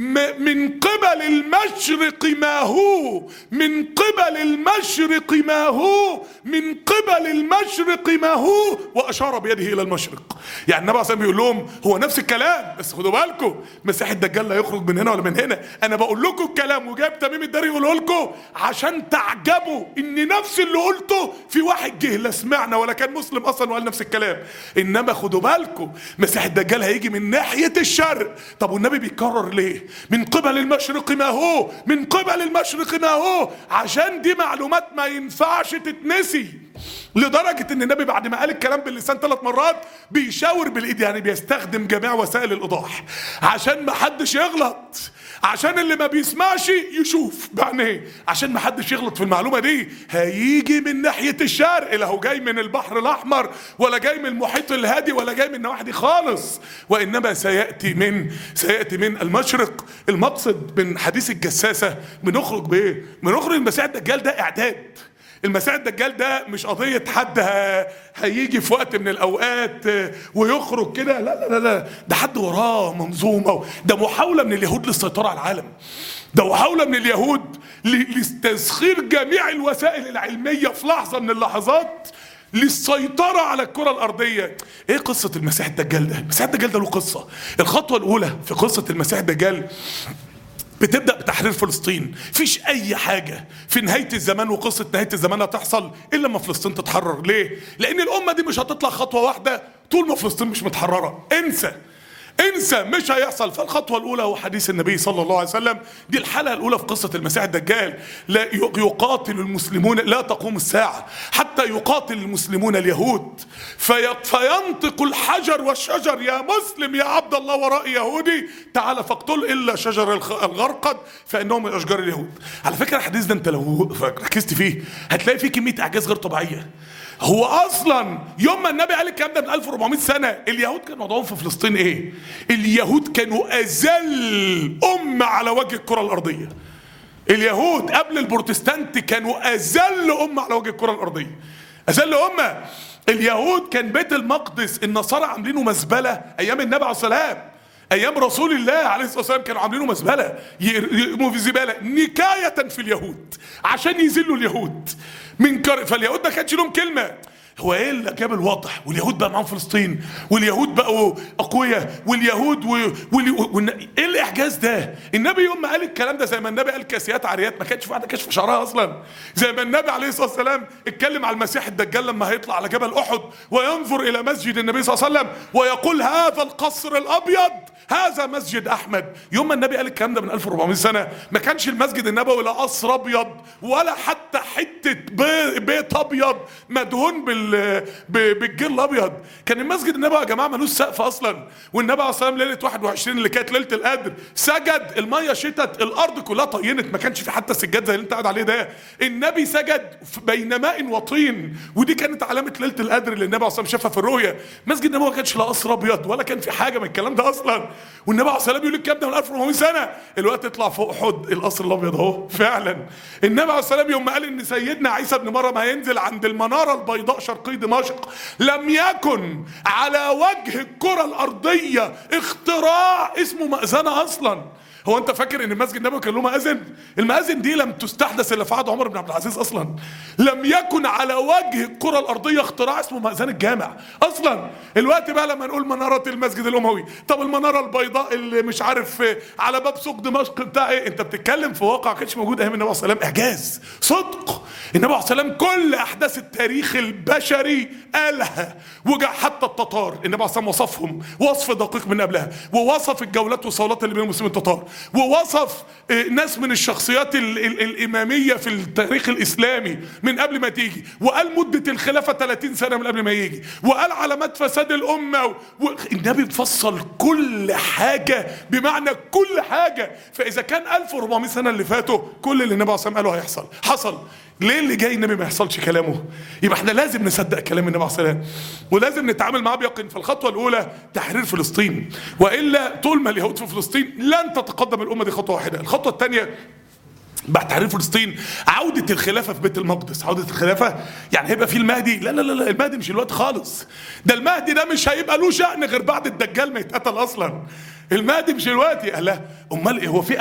من قبل المشرق ما هو، من قبل المشرق ما هو، من قبل المشرق ما هو، واشار بيده الى المشرق. يعني النبي عليه الصلاه والسلام بيقول لهم هو نفس الكلام، بس خدوا بالكم مسيح الدجال لا يخرج من هنا ولا من هنا. انا بقول لكم الكلام وجايب تميم الداري يقوله لكم عشان تعجبوا ان نفس اللي قلته في واحد جه لا سمعنا ولا كان مسلم اصلا وقال نفس الكلام. انما خدوا بالكم مسيح الدجال هيجي من ناحيه الشرق. طب والنبي بيكرر ليه من قبل المشرق ما هو، من قبل المشرق ما هو؟ عشان دي معلومات ما ينفعش تتنسي، لدرجة ان النبي بعد ما قال الكلام باللسان 3 مرات بيشاور بالايد، يعني بيستخدم جميع وسائل الايضاح عشان ما حدش يغلط، عشان اللي ما بيسمعش يشوف بعينيه، عشان ما حدش يغلط في المعلومة دي. هيجي من ناحية الشرق، لا هو جاي من البحر الاحمر ولا جاي من المحيط الهادي ولا جاي من نواحي خالص، وانما سيأتي من المشرق. المقصد من حديث الجساسة بنخرج بايه؟ بنخرج المسيح الدجال ده اعداد. المسيح الدجال ده مش قضية حد هيجي في وقت من الأوقات ويخرج كده، لا لا لا، ده حد وراه منظومة، ده محاولة من اليهود للسيطرة على العالم، ده محاولة من اليهود لتسخير جميع الوسائل العلمية في لحظة من اللحظات للسيطرة على الكرة الأرضية. إيه قصة المسيح الدجال ده؟ المسيح الدجال ده له قصة. الخطوة الأولى في قصة المسيح الدجال بتبدأ بتحرير فلسطين. فيش أي حاجة في نهاية الزمان وقصة نهاية الزمان هتحصل إلا ما فلسطين تتحرر. ليه؟ لأن الأمة دي مش هتطلع خطوة واحدة طول ما فلسطين مش متحررة. انسى مش هيحصل. فالخطوة الأولى هو حديث النبي صلى الله عليه وسلم. دي الحلقة الأولى في قصة المسيح الدجال. لا يقاتل المسلمون، لا تقوم الساعة حتى يقاتل المسلمون اليهود فينطق الحجر والشجر يا مسلم يا عبد الله ورائي يهودي تعال فاقتل إلا شجر الغرقد فإنهم من أشجار اليهود. على فكرة الحديث ده أنت لو ركزت فيه هتلاقي فيه كمية إعجاز غير طبيعية. هو اصلا يوم ما النبي قال الكلام ده من 1400 سنه اليهود كانوا وضعهم في فلسطين ايه؟ اليهود كانوا اذل امه على وجه الكره الارضيه. اليهود قبل البروتستانت كانوا اذل امه على وجه الكره الارضيه، اذل امه. اليهود كان بيت المقدس النصارى عاملينه مزبله ايام النبي عليه الصلاه والسلام، ايام رسول الله عليه الصلاه والسلام كانوا عاملينه مزبله، يرموا في زباله نكايه في اليهود عشان يذلوا اليهود فاليهود ما كانش لهم كلمه. هو ايه اللي جاب الوضع؟ واليهود بقى معاهم فلسطين، واليهود بقوا اقوياء، واليهود ايه الاعجاز ده؟ النبي يوم ما قال الكلام ده زي ما النبي قال كاسيات عاريات ما كانش في واحده كشف شعرها اصلا، زي ما النبي عليه الصلاه والسلام اتكلم على المسيح الدجال لما هيطلع على جبل احد وينظر الى مسجد النبي صلى الله عليه وسلم ويقول هذا القصر الابيض هذا مسجد احمد. يوم ما النبي قال الكلام ده من 1400 سنه ما كانش المسجد النبوي لا قصر ابيض ولا حتى حته بيت ابيض مدهون بالجيل الابيض. كان المسجد النبوي يا جماعه ملوش سقف اصلا، والنبي عليه الصلاه والسلام ليله 21 اللي كانت ليله القدر سجد، الميه شتت، الارض كلها طينت، ما كانش في حتى سجاد زي اللي انت قاعد عليه ده. النبي سجد بين ماء وطين، ودي كانت علامه ليله القدر اللي النبي عليه الصلاه والسلام شافها في الرؤيا. مسجد النبوي ما كانش لا قصر ابيض ولا كان في حاجه من الكلام ده اصلا، والنبي عليه الصلاه والسلام بيقول الكلام ده من 1400 سنه. الوقت يطلع فوق احد القصر الابيض اهو فعلا. النبي عليه الصلاه والسلام يوم ما قال ان سيدنا عيسى ابن مريم هينزل عند المناره البيضاء شرقي دمشق، لم يكن على وجه الكره الارضيه اختراع اسمه مأذنه اصلا. هو انت فاكر ان المسجد النبوي كان له مآذن؟ المآذن دي لم تستحدث الا في عهد عمر بن عبد العزيز اصلا. لم يكن على وجه الكره الارضيه اختراع اسمه مأذن الجامع اصلا. الوقت بقى لما نقول مناره المسجد الاموي، طب المناره البيضاء اللي مش عارف على باب سوق دمشق بتاع ايه؟ انت بتتكلم في واقع ما كانش موجود ايام النبي عليه الصلاه والسلام، اعجاز صدق. النبي عليه الصلاه والسلام كل احداث التاريخ البشري قالها، وجع حتى التتار النبي عليه الصلاه والسلام وصفهم وصف دقيق من قبلها، ووصف الجولات والصولات اللي بين المسلمين التتار، ووصف ناس من الشخصيات الإمامية في التاريخ الإسلامي من قبل ما تيجي، وقال مدة الخلافة 30 سنة من قبل ما يجي، وقال علامات فساد الأمة النبي بفصل كل حاجة بمعنى كل حاجة. فإذا كان 1400 سنة اللي فاتوا كل اللي النبي عليه الصلاة والسلام قاله هيحصل حصل، ليه اللي جاي النبي ما يحصلش كلامه؟ يبقى احنا لازم نصدق كلام النبي عليه الصلاه والسلام ولازم نتعامل معاه بيقين. فالخطوه الاولى تحرير فلسطين، والا طول ما اليهود في فلسطين لن تتقدم الامه دي خطوه واحده. الخطوه الثانيه بعد تحرير فلسطين عودة الخلافة في بيت المقدس. عودة الخلافة يعني هيبقى في المهدي؟ لا لا لا، المهدي مش الوقت خالص. ده المهدي ده مش هيبقى له شأن غير بعد الدجال ما يتقتل اصلا. المهدي مش دلوقتي. لا، امال ايه؟ هو في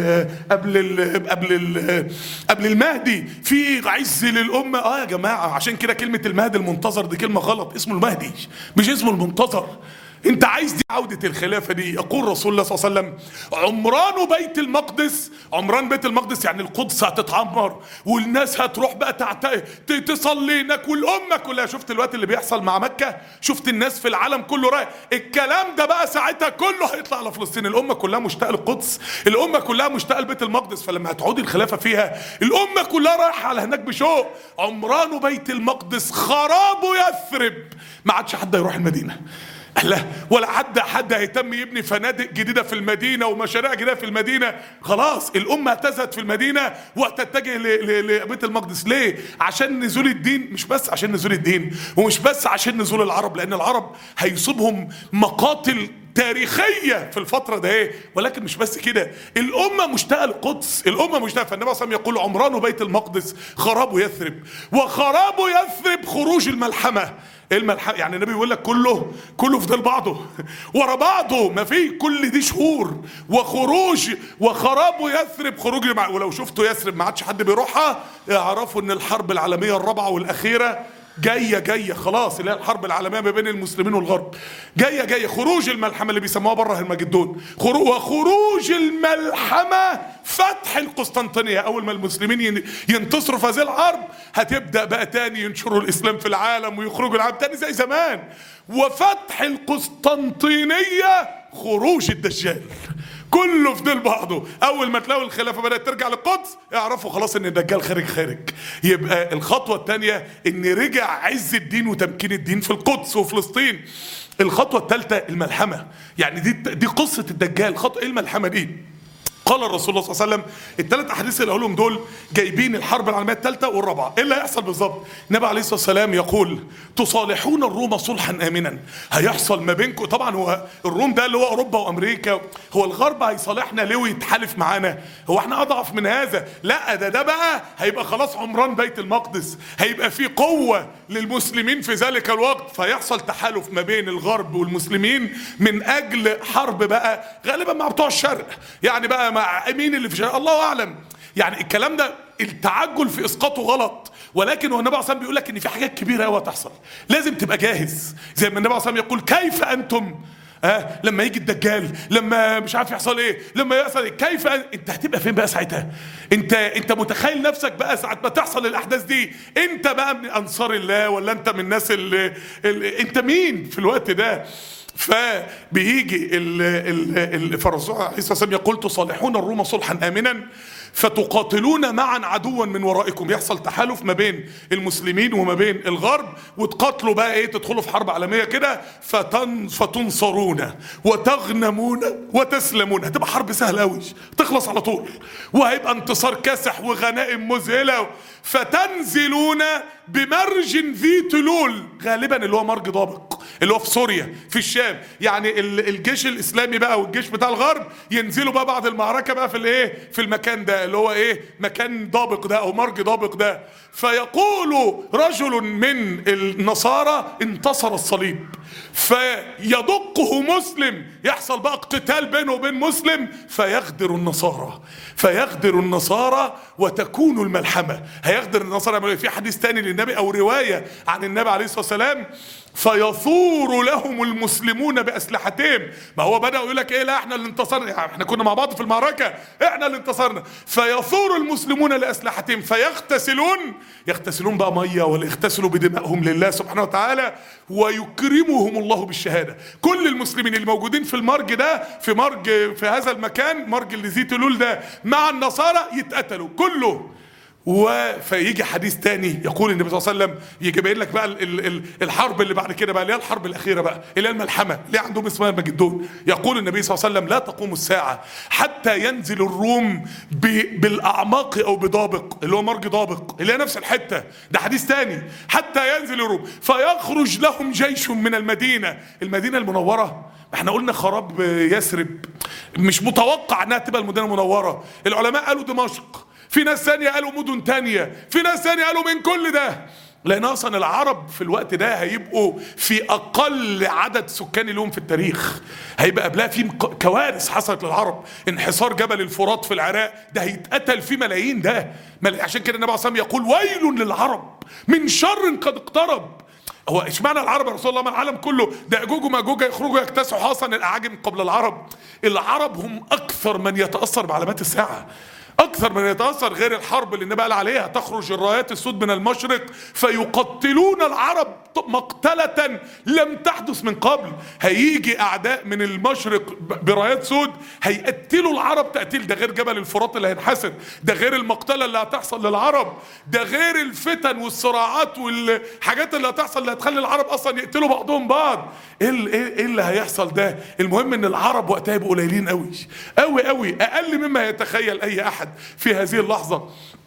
قبل المهدي في عز للامه؟ يا جماعه، عشان كده كلمه المهدي المنتظر دي كلمه غلط. اسمه المهدي مش اسمه المنتظر. انت عايز دي عودة الخلافة دي. يقول رسول الله صلى الله عليه وسلم: عمران بيت المقدس، عمران بيت المقدس يعني القدس هتتعمر والناس هتروح بقى تصلي هناك والأمة كلها. شفت الوقت اللي بيحصل مع مكة؟ شفت الناس في العالم كله رايح؟ الكلام ده بقى ساعتها كله هيطلع على فلسطين. الأمة كلها مشتاقة للقدس، الأمة كلها مشتاقة لبيت المقدس. فلما هتعود الخلافة فيها الأمة كلها رايحة على هناك بشوق. عمران بيت المقدس خراب يثرب. ما عادش حد يروح المدينة، لا، ولا حد هيتم يبني فنادق جديدة في المدينة ومشاريع جديدة في المدينة. خلاص الأمة اعتزت في المدينة وهتتجه لبيت المقدس. ليه؟ عشان نزول الدين. مش بس عشان نزول الدين، ومش بس عشان نزول العرب، لأن العرب هيصيبهم مقاتل تاريخية في الفترة ده، ولكن مش بس كده، الأمة مشتاقة للقدس، الأمة مشتاقة. فالنبي صلى الله عليه وسلم يقول: عمران بيت المقدس خراب يثرب، وخراب يثرب خروج الملحمة. ايه الملحمة؟ يعني النبي يقول لك كله في ديل بعضه ورا بعضه، ما في كل دي شهور. وخراب يثرب خروج ولو شفتوا يثرب ما عادش حد بيروحها، اعرفوا ان الحرب العالمية الرابعة والأخيرة جايه خلاص، اللي هي الحرب العالميه ما بين المسلمين والغرب. جايه خروج الملحمه اللي بيسموها بره هرمجدون. وخروج الملحمه فتح القسطنطينيه. اول ما المسلمين ينتصروا في هذه الحرب هتبدا بقى تاني ينشروا الاسلام في العالم ويخرجوا العالم تاني زي زمان. وفتح القسطنطينيه خروج الدجال. كله في ديل بعضه. اول ما تلاقوا الخلافه بدات ترجع للقدس اعرفوا خلاص ان الدجال خارج. يبقى الخطوه الثانيه ان رجع عز الدين وتمكين الدين في القدس وفلسطين. الخطوه الثالثه الملحمه. يعني دي قصه الدجال. ايه الملحمه دي؟ قال الرسول صلى الله عليه وسلم، الثلاث احاديث اللي هقولهم دول جايبين الحرب العالميه الثالثه والرابعه. ايه اللي هيحصل بالظبط؟ النبي عليه الصلاه والسلام يقول: تصالحون الروم صلحا امنا. هيحصل ما بينكم، طبعا هو الروم ده اللي هو اوروبا وامريكا، هو الغرب هيصالحنا ليه ويتحالف معانا؟ هو احنا اضعف من هذا؟ لا، ده بقى هيبقى خلاص عمران بيت المقدس، هيبقى في قوه للمسلمين في ذلك الوقت، فيحصل تحالف ما بين الغرب والمسلمين من اجل حرب بقى غالبا مع بتوع الشرق. يعني بقى مع مين اللي في الشرق؟ الله اعلم. يعني الكلام ده التعجل في اسقاطه غلط، ولكن هو النبي عليه الصلاه والسلام بيقول لك ان في حاجات كبيره قوي هتحصل، لازم تبقى جاهز. زي ما النبي عليه الصلاه والسلام يقول: كيف انتم لما يجي الدجال، لما مش عارف يحصل ايه، لما يحصل إيه؟ كيف انت هتبقى فين بقى ساعتها؟ انت متخيل نفسك بقى ساعه ما تحصل الاحداث دي؟ انت بقى من انصار الله ولا انت من الناس اللي انت مين في الوقت ده؟ فبيجي فالرسول عليه الصلاه والسلام يقول: تصالحون الروم صلحا امنا فتقاتلون معا عدوا من ورائكم. يحصل تحالف ما بين المسلمين وما بين الغرب، وتقاتلوا بقى تدخلوا في حرب عالميه كده، فتنصرون وتغنمون وتسلمون. هتبقى حرب سهله قوي تخلص على طول، وهيبقى انتصار كاسح وغنائم مذهله. فتنزلون بمرج ذي تلول، غالبا اللي هو مرج ضابق اللي هو في سوريا في الشام. يعني الجيش الاسلامي بقى والجيش بتاع الغرب ينزلوا بقى بعد المعركه بقى في المكان ده اللي هو مكان ضابق ده او مرج ضابق ده. فيقول رجل من النصارى: انتصر الصليب. فيدقه مسلم، يحصل بقى اقتتال بينه وبين مسلم، فيغدر النصارى وتكون الملحمه. هيغدر النصارى. في حديث تاني للنبي او روايه عن النبي عليه الصلاه والسلام: فيثور لهم المسلمون باسلحتهم. ما هو بدأوا يقول لك لا احنا اللي انتصرنا، يعني احنا كنا مع بعض في المعركه، احنا اللي انتصرنا. فيثور المسلمون لاسلحتهم يغتسلون بقى ميه، ولا يغتسلوا بدمائهم لله سبحانه وتعالى، ويكرمهم الله بالشهاده. كل المسلمين اللي موجودين في المرج ده، في هذا المكان، مرج اللي ذي تلول ده، مع النصارى يتقتلوا كله. فيجي حديث تاني يقول النبي صلى الله عليه وسلم، يجي يبين لك بقى الحرب اللي بعد كده بقى، اللي هي الحرب الاخيره بقى، اللي هي الملحمه اللي عندهم اسمها المجدون. يقول النبي صلى الله عليه وسلم: لا تقوم الساعه حتى ينزل الروم بالاعماق او بدابق، اللي هو مرج دابق اللي هي نفس الحته. ده حديث تاني: حتى ينزل الروم فيخرج لهم جيش من المدينه المنوره. احنا قلنا خراب يثرب، مش متوقع انها تبقى المدينه المنوره. العلماء قالوا دمشق. في ناس ثانيه قالوا مدن تانيه، في ناس ثانيه قالوا من كل ده. لان اصلا العرب في الوقت ده هيبقوا في اقل عدد سكاني لهم في التاريخ، هيبقى قبلها في كوارث حصلت للعرب، انحسار جبل الفرات في العراق ده هيتقتل فيه ملايين، ده عشان كده النبي عليه الصلاه والسلام يقول ويل للعرب من شر قد اقترب. هو اشمعنى العرب يا رسول الله؟ ما العالم كله ده ياجوج وماجوج يخرجوا يكتسحوا اصلا الاعاجم قبل العرب. العرب هم اكثر من يتاثر بعلامات الساعه، اكثر من يتاثر، غير الحرب اللي النبي قال عليها تخرج الرايات السود من المشرق فيقتلون العرب مقتله لم تحدث من قبل. هيجي اعداء من المشرق برايات سود هيقتلوا العرب تقتيل، ده غير جبل الفرات اللي هينحسر، ده غير المقتله اللي هتحصل للعرب، ده غير الفتن والصراعات والحاجات اللي هتحصل اللي هتخلي العرب اصلا يقتلوا بعضهم بعض. ايه اللي هيحصل ده؟ المهم ان العرب وقتها يبقوا قليلين قوي قوي قوي، اقل مما يتخيل اي احد في هذه اللحظة.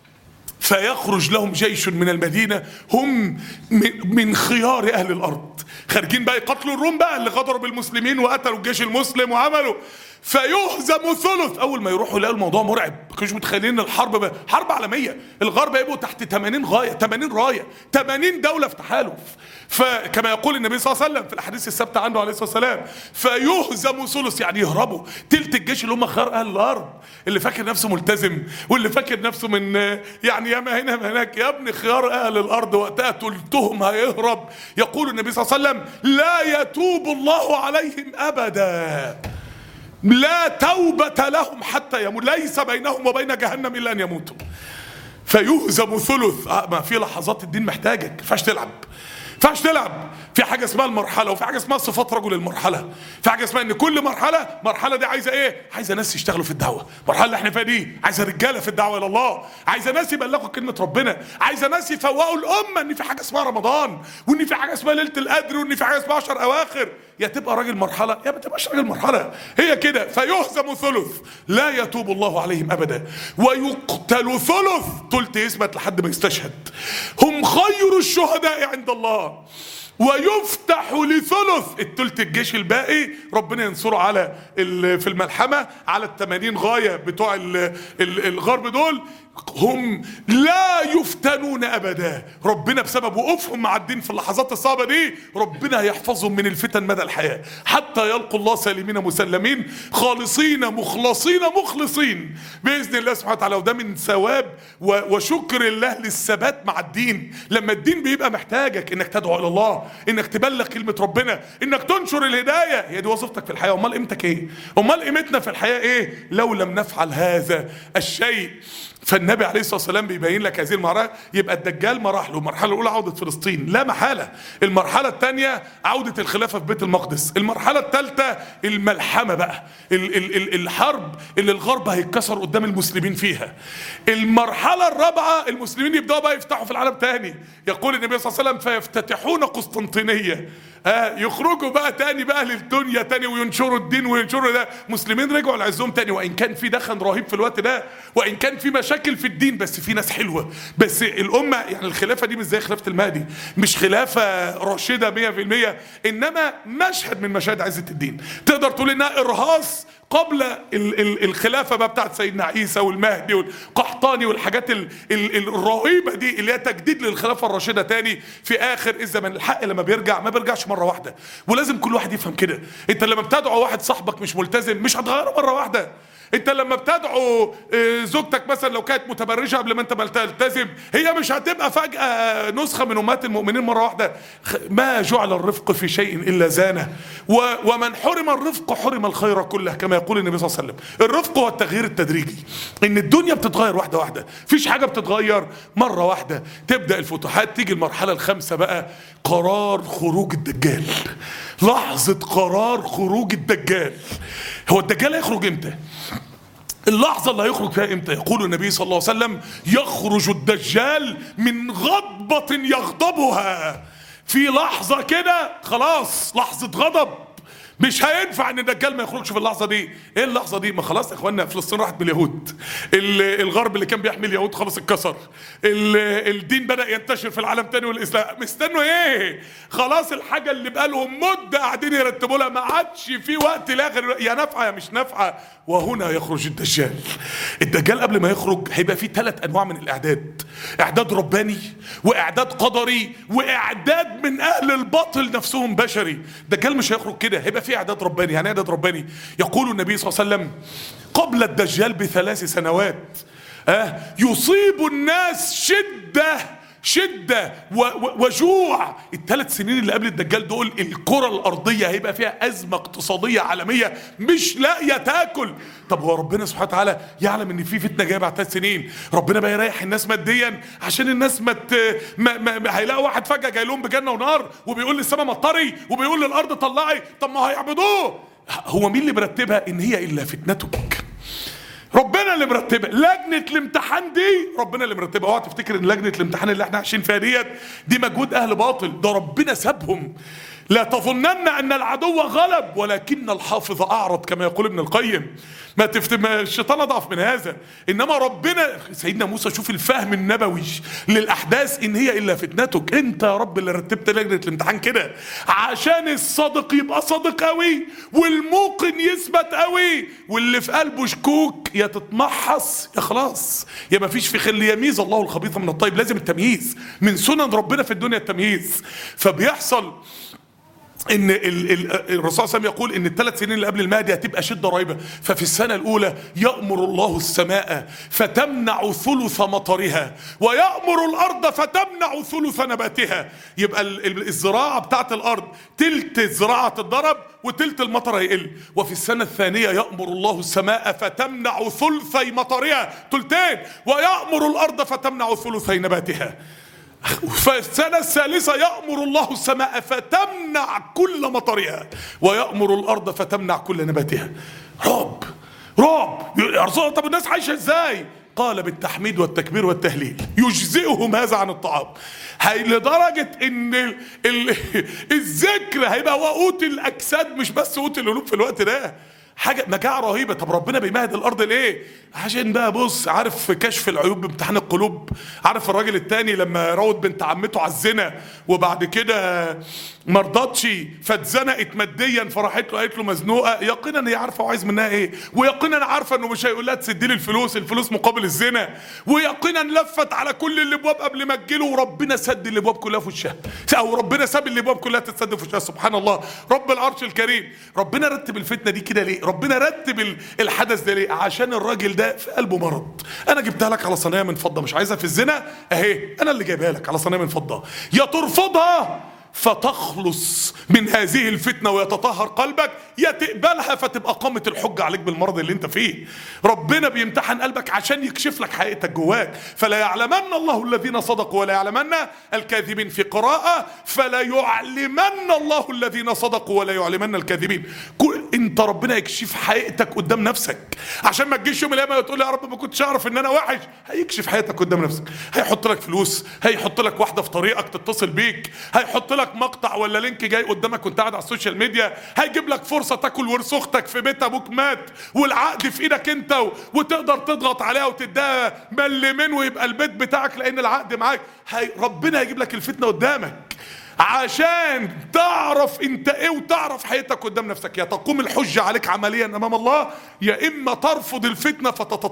فيخرج لهم جيش من المدينة هم من خيار أهل الأرض، خارجين بقى يقتلوا الروم بقى اللي غدروا بالمسلمين وقتلوا الجيش المسلم وعملوا. فيهزم ثلث. أول ما يروحوا يلاقوا الموضوع مرعب، ما كانوش متخيلين ان الحرب حرب عالمية، الغرب هيبقوا تحت 80 غاية، 80 راية، 80 دولة في تحالف. فكما يقول النبي صلى الله عليه وسلم في الأحاديث الثابتة عنه عليه الصلاة والسلام فيهزم ثلث، يعني يهربوا تلت الجيش اللي هم خيار أهل الأرض، اللي فاكر نفسه ملتزم واللي فاكر نفسه من يعني ياما هنا ما هناك. يا ابني خيار أهل الأرض وقتها تلتهم هيهرب. يقول النبي صلى الله عليه وسلم لا يتوب الله عليهم أبدا، لا توبة لهم حتى يموت، ليس بينهم وبين جهنم إلا أن يموتوا. فيهزم ثلث. ما في لحظات الدين محتاجك، ما ينفعش تلعب، ما ينفعش تلعب. في حاجة اسمها المرحلة، وفي حاجة اسمها صفات رجل المرحلة، في حاجة اسمها ان كل مرحلة دي عايزة ايه؟ عايزة ناس يشتغلوا في الدعوة. المرحلة اللي احنا فيها دي عايزة رجالة في الدعوة الى الله، عايزة ناس يبلغوا كلمة ربنا، عايزة ناس يفوقوا الأمة ان في حاجة اسمها رمضان، وان في حاجة اسمها ليلة القدر، وان في حاجة اسمها 10 أواخر. يا تبقى راجل مرحلة يا ما تبقاش راجل مرحلة، هي كده. فيهزم ثلث لا يتوب الله عليهم أبدا، ويقتل ثلث يثبت لحد ما يستشهد، هم خير الشهداء عند الله. ويفتح لثلث التلت الجيش الباقي ربنا ينصره على في الملحمة على 80 غاية بتوع الغرب دول، هم لا يفتنون ابدا. ربنا بسبب وقوفهم مع الدين في اللحظات الصعبة دي ربنا هيحفظهم من الفتن مدى الحياة حتى يلقوا الله سالمين مسلمين خالصين مخلصين بإذن الله سبحانه وتعالى. وده من ثواب وشكر الله للثبات مع الدين. لما الدين بيبقى محتاجك انك تدعو الى الله، انك تبلغ كلمة ربنا، انك تنشر الهداية، هي دي وظيفتك في الحياة. امال قيمتك ايه؟ امال قيمتنا في الحياة ايه لو لم نفعل هذا الشيء؟ فالنبي عليه الصلاة والسلام بيبين لك هذه المرحلة. يبقى الدجال مراحله، المرحلة الأولى عودة فلسطين لا محالة، المرحلة الثانية عودة الخلافة في بيت المقدس، المرحلة الثالثة الملحمة بقى، الحرب اللي الغرب هيتكسر قدام المسلمين فيها، المرحلة الرابعة المسلمين يبدأوا بقى يفتحوا في العالم تاني. يقول النبي صلى الله عليه وسلم فيفتتحون قسطنطينية، يخرجوا بقى تاني بقى للدنيا تاني وينشروا الدين وينشروا ده. مسلمين رجعوا لعزهم تاني، وإن كان في دخن رهيب في الوقت ده، وإن كان في مشاكل في الدين، بس في ناس حلوة. بس الأمة يعني الخلافة دي مش زي خلافة المهدي، مش خلافة راشدة 100%، إنما مشهد من مشاهد عزة الدين. تقدر تقول إنها إرهاص قبل الخلافة بقى بتاعت سيدنا عيسى والمهدي والقحطاني والحاجات الرهيبة دي اللي هي تجديد للخلافة الراشدة تاني في آخر الزمن. الحق لما بيرجع ما بيرجعش مرة واحدة، ولازم كل واحد يفهم كده. انت لما بتدعو واحد صاحبك مش ملتزم مش هتغيره مرة واحدة. انت لما بتدعو زوجتك مثلا لو كانت متبرجة قبل ما انت ما تلتزم، هي مش هتبقى فجأة نسخة من أمهات المؤمنين مرة واحدة. ما جعل الرفق في شيء إلا زانه، ومن حرم الرفق حرم الخير كله، كما يقول النبي صلى الله عليه وسلم. الرفق هو التغيير التدريجي، ان الدنيا بتتغير واحدة واحدة، فيش حاجة بتتغير مرة واحدة. تبدأ الفتوحات، تيجي المرحلة الخامسة بقى، قرار خروج الدجال. لحظة قرار خروج الدجال. هو الدجال هيخرج امتى؟ اللحظة اللي هيخرج فيها امتى؟ يقول النبي صلى الله عليه وسلم يخرج الدجال من غضبة يغضبها. في لحظة كده خلاص، لحظة غضب مش هينفع ان الدجال ما يخرجش في اللحظه دي. ايه اللحظه دي؟ ما خلاص يا اخوانا فلسطين راحت باليهود، الغرب اللي كان بيحمي اليهود خلاص اتكسر، الدين بدا ينتشر في العالم تاني والاسلام. مستنوا ايه؟ خلاص الحاجه اللي بقالهم مده قاعدين يرتبوا لها ما عادش في وقت لا غير يا نافعه يا مش نافعه. وهنا يخرج الدجال. الدجال قبل ما يخرج هيبقى فيه 3 انواع من الاعداد: اعداد رباني، واعداد قدري، واعداد من اهل الباطل نفسهم بشري. الدجال مش هيخرج كده، هيبقى فيه اعداد رباني. يعني اعداد رباني يقول النبي صلى الله عليه وسلم قبل الدجال ب3 سنوات يصيب الناس شدة وجوع. ال3 سنين اللي قبل الدجال دول الكرة الأرضية هيبقى فيها أزمة اقتصادية عالمية مش لاقية تاكل. طب هو ربنا سبحانه وتعالى يعلم ان في فتنة جاية بعد 3 سنين، ربنا بقى يريح الناس ماديا عشان الناس ما هيلاقوا واحد فجأة جاي لهم بجنة ونار وبيقول للسماء مطري وبيقول للأرض طلعي، طب ما هيعبدوه. هو مين اللي مرتبها؟ إن هي إلا فتنتك. ربنا اللي مرتبها. لجنة الامتحان دي ربنا اللي مرتبها. اوعى تفتكر ان لجنة الامتحان اللي احنا عايشين فيها دي مجهود اهل باطل، ده ربنا سابهم. لا تظنن ان العدو غلب ولكن الحافظ اعرض كما يقول ابن القيم. ما الشيطان اضعف من هذا. انما ربنا سيدنا موسى شوف الفهم النبوي للاحداث، ان هي الا فتنتك. انت يا رب اللي رتبت لجنة الامتحان كده عشان الصادق يبقى صادق قوي والموقن يثبت قوي واللي في قلبه شكوك يا تتمحص يا خلاص يا ما فيش في خل. يميز الله الخبيث من الطيب. لازم التمييز، من سنن ربنا في الدنيا التمييز. فبيحصل ان الرسول صلى الله عليه وسلم يقول ان ال3 سنين اللي قبل المهدي هتبقى شده رهيبه. ففي السنه الاولى يامر الله السماء فتمنع ثلث مطرها ويامر الارض فتمنع ثلث نباتها. يبقى الزراعه بتاعت الارض تلت الزراعه تتضرب وتلت المطر هيقل. وفي السنه الثانيه يامر الله السماء فتمنع ثلثي مطرها، تلتين، ويامر الارض فتمنع ثلثي نباتها. فالسنة الثالثة يأمر الله السماء فتمنع كل مطرها ويأمر الأرض فتمنع كل نباتها. رعب يا رسول. طب الناس عايشة ازاي؟ قال بالتحميد والتكبير والتهليل يجزئهم هذا عن الطعام. لدرجة ان الذكر هيبقى هو قوت الأجساد مش بس قوت القلوب في الوقت ده. حاجة مجاعة رهيبة. طب ربنا بيمهد الأرض ليه؟ عشان بقى بص، عارف كشف العيوب بامتحان القلوب. عارف الراجل التاني لما راود بنت عمته على الزنا وبعد كده مرضتش فاتزنقت ماديا فراحت له قالت له مزنوقة، يقينا هي عارفة وعايز منها ايه، ويقينا عارفة انه مش هيقول لها تسدي لي الفلوس مقابل الزنا، ويقينا لفت على كل الابواب قبل ما تجيله وربنا سد الابواب كلها في وشها، او ربنا ساب الابواب كلها تتسد في وشها. سبحان الله رب العرش الكريم. ربنا رتب الفتنة دي كده ليه؟ ربنا رتب الحدث ده ليه؟ عشان الراجل ده في قلبه مرض. انا جبتها لك على صينيه من فضه، مش عايزها في الزنا اهي، انا اللي جايبها لك على صينيه من فضه، يا ترفضها فتخلص من هذه الفتنة ويتطهر قلبك، يا تقبلها فتبقى قامة الحجة عليك بالمرض اللي انت فيه. ربنا بيمتحن قلبك عشان يكشف لك حقيقتك جواك. فلا يعلمن الله الذين صدقوا ولا يعلمن الكاذبين. في قراءة فلا يعلمن الله الذين صدقوا ولا يعلمن الكاذبين. انت ربنا يكشف حقيقتك قدام نفسك عشان ما تجيش يوم القيامة وتقول يا رب ما كنتش اعرف ان انا وحش. هيكشف حقيقتك قدام نفسك، هيحط لك فلوس، هيحط لك واحدة في طريقك تتصل بيك، هيحط لك مقطع ولا لينك جاي قدامك وانت قاعد على السوشيال ميديا، هيجيب لك فرصه تاكل ورث اختك في بيت ابوك مات والعقد في ايدك انت وتقدر تضغط عليها وتديها ملمين ويبقى البيت بتاعك لان العقد معاك. ربنا هيجيب لك الفتنه قدامك عشان تعرف انت ايه وتعرف حياتك قدام نفسك. يا تقوم الحجه عليك عمليا امام الله، يا اما ترفض الفتنه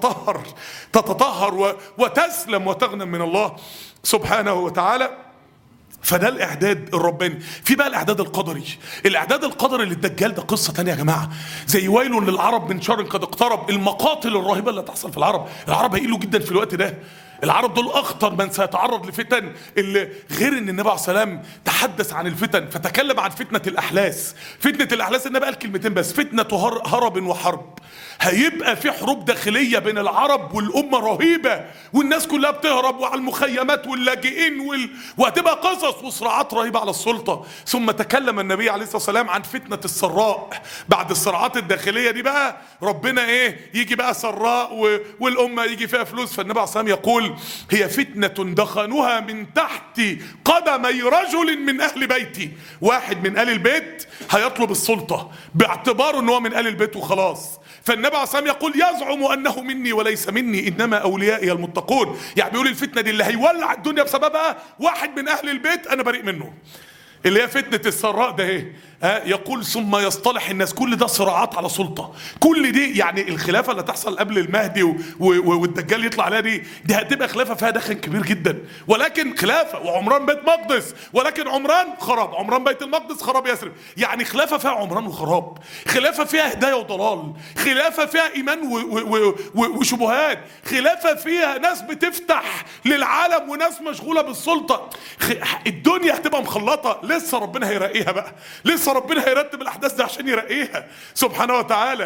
فتتطهر وتسلم وتغنم من الله سبحانه وتعالى. فده الاعداد الرباني. في بقى الاعداد القدري. الاعداد القدري للدجال ده قصه تانية يا جماعه، زي ويل للعرب من شر قد اقترب. المقاتل الرهيبه اللي هتحصل في العرب هيقلوا جدا في الوقت ده. العرب دول اخطر من سيتعرض لفتن، اللي غير ان النبي عليه السلام تحدث عن الفتن فتكلم عن فتنه الاحلاس. فتنه الاحلاس النبي قال كلمتين بس، فتنه هرب وحرب. هيبقى في حروب داخليه بين العرب والامه رهيبه، والناس كلها بتهرب وعلى المخيمات واللاجئين وهتبقى قصص وصراعات رهيبه على السلطه. ثم تكلم النبي عليه الصلاه والسلام عن فتنه السراء. بعد الصراعات الداخليه دي بقى ربنا ايه؟ يجي بقى سراء والامه يجي فيها فلوس. فالنبي عليه الصلاه والسلام يقول يقول هي فتنة دخنوها من تحت قدمي رجل من أهل بيتي. واحد من آل البيت هيطلب السلطة باعتباره أنه من آل البيت وخلاص. فالنبي عليه الصلاة والسلام يقول يزعم أنه مني وليس مني إنما أوليائي المتقون. يعني بيقول الفتنة دي اللي هيولع الدنيا بسببها واحد من أهل البيت أنا بريء منه، اللي هي فتنة السراء ده ايه. يقول ثم يصطلح الناس. كل ده صراعات على سلطة، كل دي يعني الخلافة اللي تحصل قبل المهدي والدجال يطلع عليها دي هتبقى خلافة فيها دخن كبير جدا، ولكن خلافة. وعمران بيت مقدس، ولكن عمران خراب. عمران بيت المقدس خراب يثرب. يعني خلافة فيها عمران وخراب، خلافة فيها هداية وضلال، خلافة فيها إيمان وشبهات، خلافة فيها ناس بتفتح للعالم وناس مشغولة بالسلطة. الدنيا هتبقى مخلطة. لسه ربنا هيرقيها بقى، لسه ربنا هيرتب الاحداث دي عشان يرقيها سبحانه وتعالى.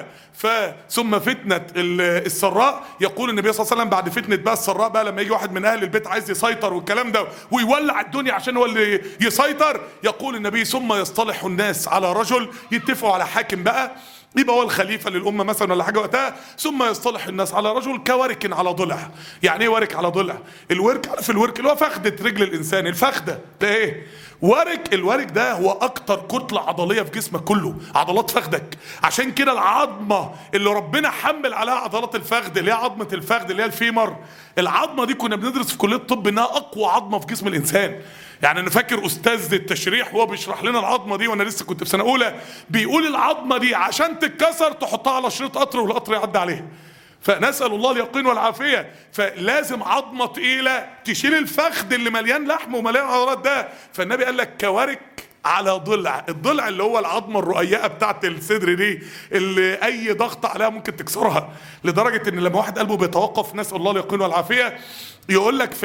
ثم فتنه السراء. يقول النبي صلى الله عليه وسلم بعد فتنه بقى السراء بقى لما يجي واحد من اهل البيت عايز يسيطر والكلام ده ويولع الدنيا عشان هو اللي يسيطر، يقول النبي ثم يصطلح الناس على رجل. يتفقوا على حاكم بقى يبقى هو الخليفه للامه مثلا ولا حاجه وقتها. ثم يصطلح الناس على رجل كورك على ضلع. يعني ايه ورك على ضلع؟ الورك، عارف الورك اللي هو فخده رجل الانسان، الفخده ده ايه؟ ورك. الورك ده هو اكتر كتله عضليه في جسمك كله، عضلات فخدك. عشان كده العظمه اللي ربنا حمل عليها عضلات الفخذ اللي هي عظمه الفخذ اللي هي الفيمر، العظمه دي كنا بندرس في كليه الطب انها اقوى عظمه في جسم الانسان. يعني انا فاكر استاذ التشريح وهو بيشرح لنا العظمه دي وانا لسه كنت في سنه اولى، بيقول العظمه دي عشان تتكسر تحطها على شريط قطر والقطر يعدي عليها. فنسأل الله اليقين والعافية. فلازم عظمة تقيلة تشيل الفخذ اللي مليان لحم ومليان عضلات ده. فالنبي قال لك كورك على ضلع. الضلع اللي هو العظمة الرقيقة بتاعت الصدر دي اللي أي ضغط عليها ممكن تكسرها، لدرجة إن لما واحد قلبه بيتوقف، نسأل الله اليقين والعافية، يقول لك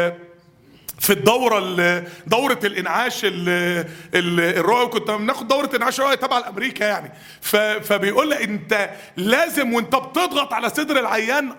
في دورة الانعاش الرؤوي، كنت بناخد دورة انعاش الرؤوي تبع الامريكا يعني. فبيقول لك انت لازم وانت بتضغط على صدر العيان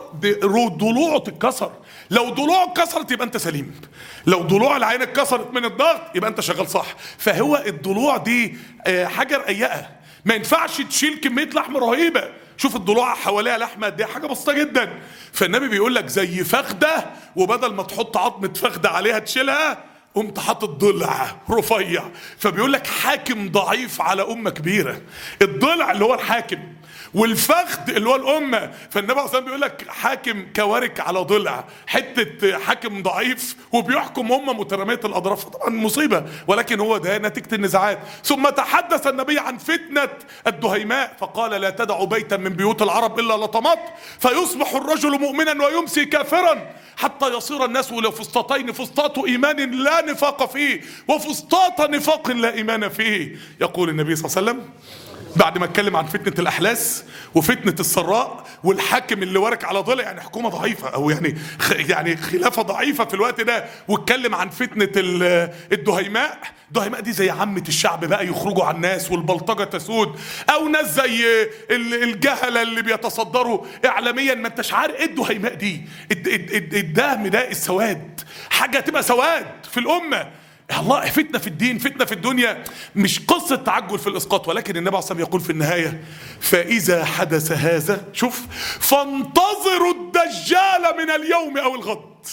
ضلوعه تتكسر. لو ضلوعه اتكسرت يبقى انت سليم، لو ضلوع العين اتكسرت من الضغط يبقى انت شغال صح. فهو الضلوع دي حاجة رقيقة، ما ينفعش تشيل كمية لحم رهيبة. شوف الضلوع حواليها لحمه قد ايه، حاجه بسيطه جدا. فالنبي بيقول لك زي فخده، وبدل ما تحط عظمه فخده عليها تشيلها قمت حاطط ضلع رفيع. فبيقول لك حاكم ضعيف على امه كبيره. الضلع اللي هو الحاكم والفخذ اللي هو الامه. فالنبي عليه الصلاه والسلام بيقول لك حاكم كورك على ضلع، حته حاكم ضعيف وبيحكم امه متراميه الاطراف. طبعا مصيبه، ولكن هو ده نتيجه النزاعات. ثم تحدث النبي عن فتنه الدهيماء فقال لا تدعوا بيتا من بيوت العرب الا لطمت فيصبح الرجل مؤمنا ويمسي كافرا حتى يصير الناس الى فسطاطين، فسطاط ايمان لا نفاق فيه وفسطاط نفاق لا ايمان فيه. يقول النبي صلى الله عليه وسلم بعد ما اتكلم عن فتنة الأحلاس وفتنة السراء والحاكم اللي ورك على ضلع، يعني حكومة ضعيفة أو يعني خلافة ضعيفة في الوقت ده، واتكلم عن فتنة الدهيماء. الدهيماء دي زي عامة الشعب بقى يخرجوا على الناس والبلطجة تسود، أو ناس زي الجهلة اللي بيتصدروا إعلاميا. ما انتش عارف إيه الدهيماء دي. الدهم ده السواد، حاجة تبقى سواد في الأمة. الله، فتنة في الدين، فتنة في الدنيا. مش قصة تعجل في الإسقاط، ولكن النبي عليه الصلاة والسلام يقول في النهاية فإذا حدث هذا، شوف، فانتظروا الدجال من اليوم أو الغد.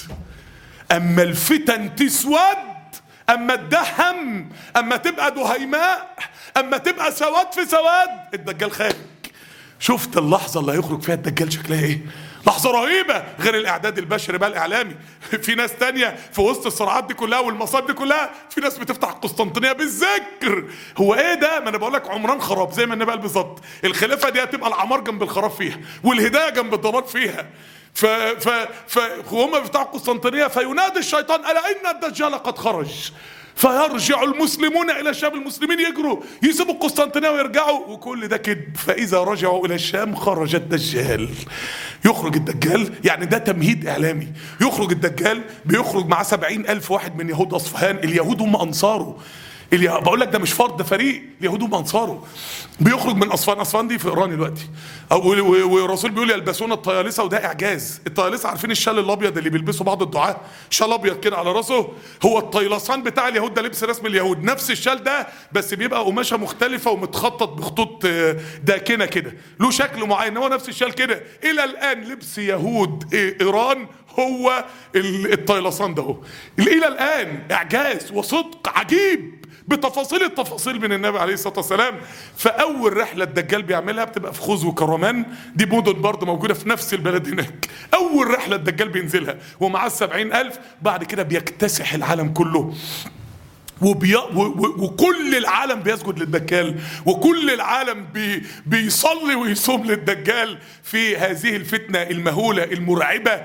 أما الفتن تسود، أما الدهم، أما تبقى دهيماء، أما تبقى سواد في سواد، الدجال خارج. شفت اللحظة اللي هيخرج فيها الدجال شكلها ايه؟ لحظة رهيبة، غير الإعداد البشري بقى الإعلامي. في ناس تانية في وسط الصراعات دي كلها والمصائب دي كلها، في ناس بتفتح القسطنطينية بالذكر. هو ايه ده؟ ما انا بقول لك عمران خراب زي ما النبي قال بالظبط. الخلافة دي هتبقى العمار جنب الخراب فيها، والهداية جنب الضلال فيها. فهم بيفتحوا القسطنطينية فينادي الشيطان ألا إن الدجال قد خرج، فيرجع المسلمون الى الشام. المسلمين يجروا يسيبوا القسطنطينية ويرجعوا، وكل ده كذب. فاذا رجعوا الى الشام خرج الدجال. يخرج الدجال، يعني ده تمهيد اعلامي. يخرج الدجال، بيخرج مع 70,000 واحد من يهود اصفهان. اليهود هم انصاره. بقول لك ده مش فرد، ده فريق. اليهود هم انصاره. بيخرج من اصفهان. اصفهان دي في ايران دلوقتي. والرسول بيقول يلبسون الطيالسه، وده اعجاز. الطيالسه عارفين الشال الابيض اللي بيلبسه بعض الدعاة، شال ابيض كده على راسه، هو الطيلسان بتاع اليهود. ده لبس رسم اليهود، نفس الشال ده بس بيبقى قماشه مختلفه ومتخطط بخطوط داكنه كده، له شكل معين. هو نفس الشال كده. الى الان لبس يهود ايران هو الطيلسان ده. الى الان اعجاز وصدق عجيب بتفاصيل التفاصيل من النبي عليه الصلاة والسلام. فأول رحلة الدجال بيعملها بتبقى في خوذ وكرمان، دي مدن برضه موجودة في نفس البلد هناك. أول رحلة الدجال بينزلها ومعاه 70,000. بعد كده بيكتسح العالم كله وكل العالم بيسجد للدجال، وكل العالم بيصلي ويصوم للدجال في هذه الفتنة المهولة المرعبة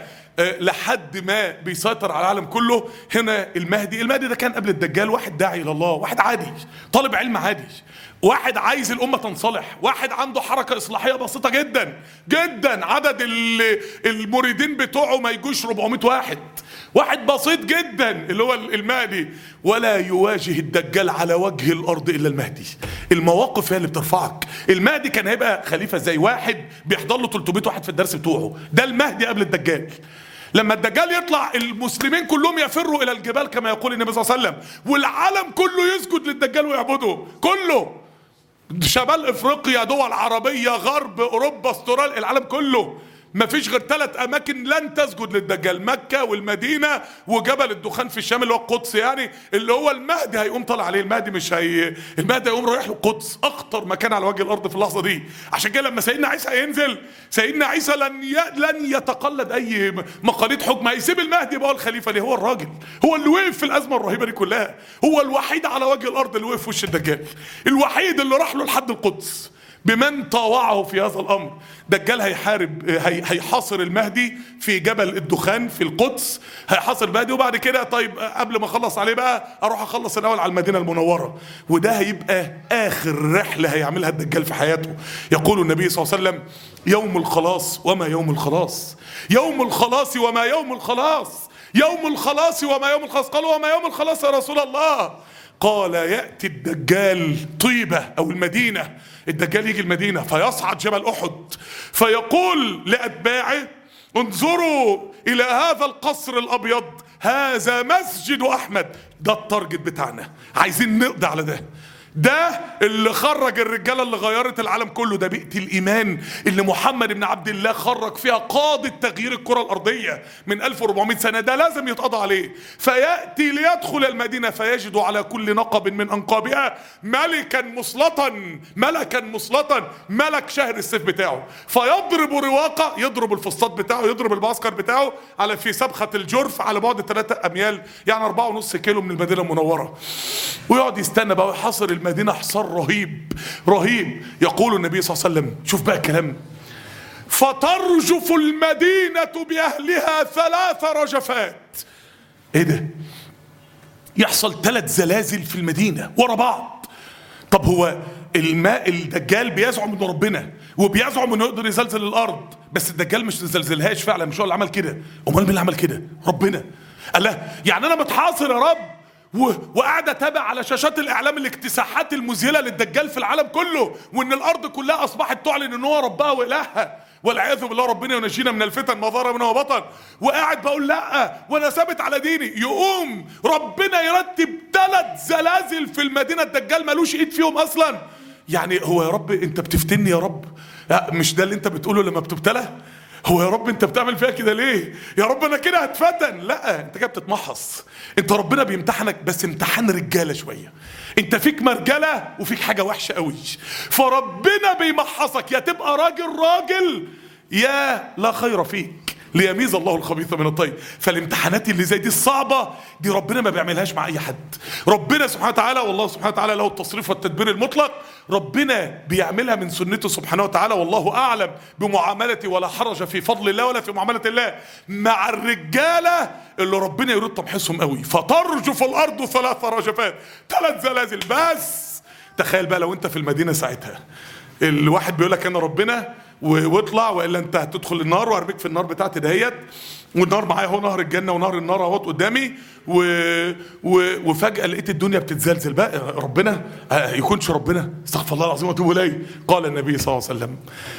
لحد ما بيسيطر على العالم كله. هنا المهدي ده كان قبل الدجال واحد داعي الى الله، واحد عادي طالب علم عادي، واحد عايز الامه تنصلح، واحد عنده حركه اصلاحيه بسيطه جدا جدا، عدد المريدين بتوعه ما يجوش 400 واحد بسيط جدا اللي هو المهدي. ولا يواجه الدجال على وجه الارض الا المهدي. المواقف هي اللي بترفعك. المهدي كان هيبقى خليفه زي واحد بيحضر له 300 واحد في الدرس بتوعه، ده المهدي قبل الدجال. لما الدجال يطلع المسلمين كلهم يفروا الى الجبال كما يقول النبي صلى الله عليه وسلم، والعالم كله يسجد للدجال ويعبده كله، شمال افريقيا، دول عربيه، غرب اوروبا، استراليا، العالم كله. ما فيش غير 3 اماكن لن تسجد للدجال، مكة والمدينة وجبل الدخان في الشام اللي هو القدس، يعني اللي هو المهدي هيقوم طالع عليه. المهدي هيقوم رايح له القدس، اخطر مكان على وجه الارض في اللحظة دي. عشان كده لما سيدنا عيسى ينزل، سيدنا عيسى لن يتقلد اي مقاليد حكم، هيسيب المهدي يبقى هو الخليفة ليه. هو الراجل، هو اللي وقف في الازمة الرهيبة دي كلها، هو الوحيد على وجه الارض اللي وقف في وش الدجال، الوحيد اللي راح له لحد القدس بمن طاوعه في هذا الامر. دجال هيحارب، هيحاصر المهدي في جبل الدخان في القدس، هيحاصر المهدي. وبعد كده طيب قبل ما اخلص عليه بقى اروح اخلص الاول على المدينه المنوره، وده هيبقى اخر رحله هيعملها الدجال في حياته. يقول النبي صلى الله عليه وسلم: يوم الخلاص وما يوم الخلاص، يوم الخلاص وما يوم الخلاص، يوم الخلاص وما يوم الخلاص. قالوا: وما يوم الخلاص يا رسول الله؟ قال: يأتي الدجال طيبة أو المدينة، الدجال يجي المدينة فيصعد جبل أحد فيقول لأتباعه: انظروا إلى هذا القصر الأبيض، هذا مسجد أحمد. ده التارجت بتاعنا، عايزين نقضي على ده اللي خرج الرجالة اللي غيرت العالم كله، ده بيئة الإيمان اللي محمد بن عبد الله خرج فيها قادة تغيير الكرة الأرضية من 1400 سنة. ده لازم يتقضى عليه. فيأتي ليدخل المدينة فيجد على كل نقب من أنقابها ملكا مسلطا، ملك شهر السيف بتاعه، فيضرب رواقة، يضرب الفسطاط بتاعه، يضرب المعسكر بتاعه على في سبخة الجرف على بعد 3 أميال، يعني 4.5 كيلو من المدينة المنورة، ويقعد يستنى بقى ويحاصر المدينة حصار رهيب رهيب. يقول النبي صلى الله عليه وسلم، شوف بقى الكلام: فترجف المدينة بأهلها 3 رجفات. ايه ده؟ يحصل 3 زلازل في المدينة ورا بعض. طب هو الدجال بيزعم انه ربنا وبيزعم انه يقدر يزلزل الارض، بس الدجال مش زلزلهاش فعلا، مش هو اللي عمل كده. امال مين اللي عمل كده؟ ربنا. قال له يعني انا متحاصر يا رب وقاعد اتابع على شاشات الاعلام الاكتساحات المذهله للدجال في العالم كله، وان الارض كلها اصبحت تعلن ان هو ربها والهها، والعياذ بالله، ربنا ينجينا من الفتن ما ظهر منها وبطن. وقاعد بقول لا وانا ثابت على ديني، يقوم ربنا يرتب 3 زلازل في المدينه الدجال ملوش ايد فيهم اصلا. يعني هو يا رب انت بتفتني يا رب؟ مش ده اللي انت بتقوله لما بتبتلى؟ هو يا رب انت بتعمل فيها كده ليه؟ يا رب انا كده هتفتن. لا، انت كده بتتمحص. انت ربنا بيمتحنك بس امتحان رجاله شويه. انت فيك مرجله وفيك حاجه وحشه قوي، فربنا بيمحصك، يا تبقى راجل يا لا خير فيك، ليميز الله الخبيث من الطيب. فالامتحانات اللي زي دي الصعبة دي ربنا ما بيعملهاش مع اي حد. ربنا سبحانه وتعالى، والله سبحانه وتعالى له التصريف والتدبير المطلق، ربنا بيعملها من سنته سبحانه وتعالى، والله اعلم بمعاملتي، ولا حرج في فضل الله ولا في معاملة الله مع الرجالة اللي ربنا يريد تمحيصهم قوي. فترجف الارض 3 رجفات، 3 زلازل. بس تخيل بقى لو انت في المدينة ساعتها، الواحد بيقول لك انا ربنا واطلع والا انت هتدخل النار وهربيك في النار بتاعتي دهيت، والنار معايا اهو، نهر الجنه ونهر النار اهوت قدامي، وفجاه لقيت الدنيا بتتزلزل. بقى ربنا يكونش ربنا؟ استغفر الله العظيم واتوب اليه. قال النبي صلى الله عليه وسلم: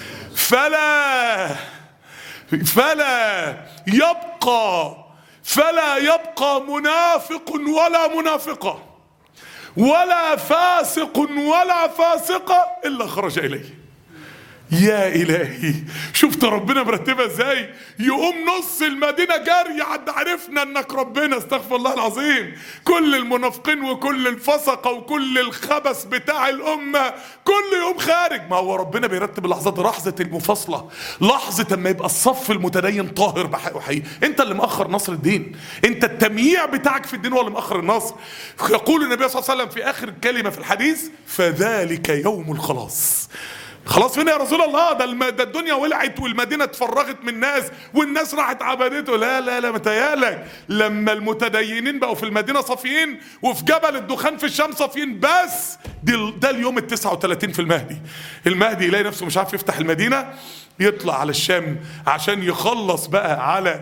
فلا يبقى منافق ولا منافقه ولا فاسق ولا فاسقه الا خرج اليه. يا إلهي، شفت ربنا مرتبها ازاي؟ يقوم نص المدينة جاري عد عرفنا انك ربنا، استغفر الله العظيم. كل المنافقين وكل الفسقة وكل الخبث بتاع الأمة كل يوم خارج. ما هو ربنا بيرتب اللحظات، لحظة المفاصلة، لحظة اما يبقى الصف المتدين طاهر بحق وحقيقي. انت اللي مأخر نصر الدين، انت التمييع بتاعك في الدين هو اللي مأخر النصر. يقول النبي صلى الله عليه وسلم في آخر كلمة في الحديث: فذلك يوم الخلاص. خلاص فين يا رسول الله؟ ده الدنيا ولعت والمدينة اتفرغت من الناس والناس راحت عبادته. لا لا لا، متهيألك لما المتدينين بقوا في المدينة صافيين وفي جبل الدخان في الشام صافيين. بس ده اليوم ال39 في المهدي. المهدي يلاقي نفسه مش عارف يفتح المدينة، يطلع على الشام عشان يخلص بقى على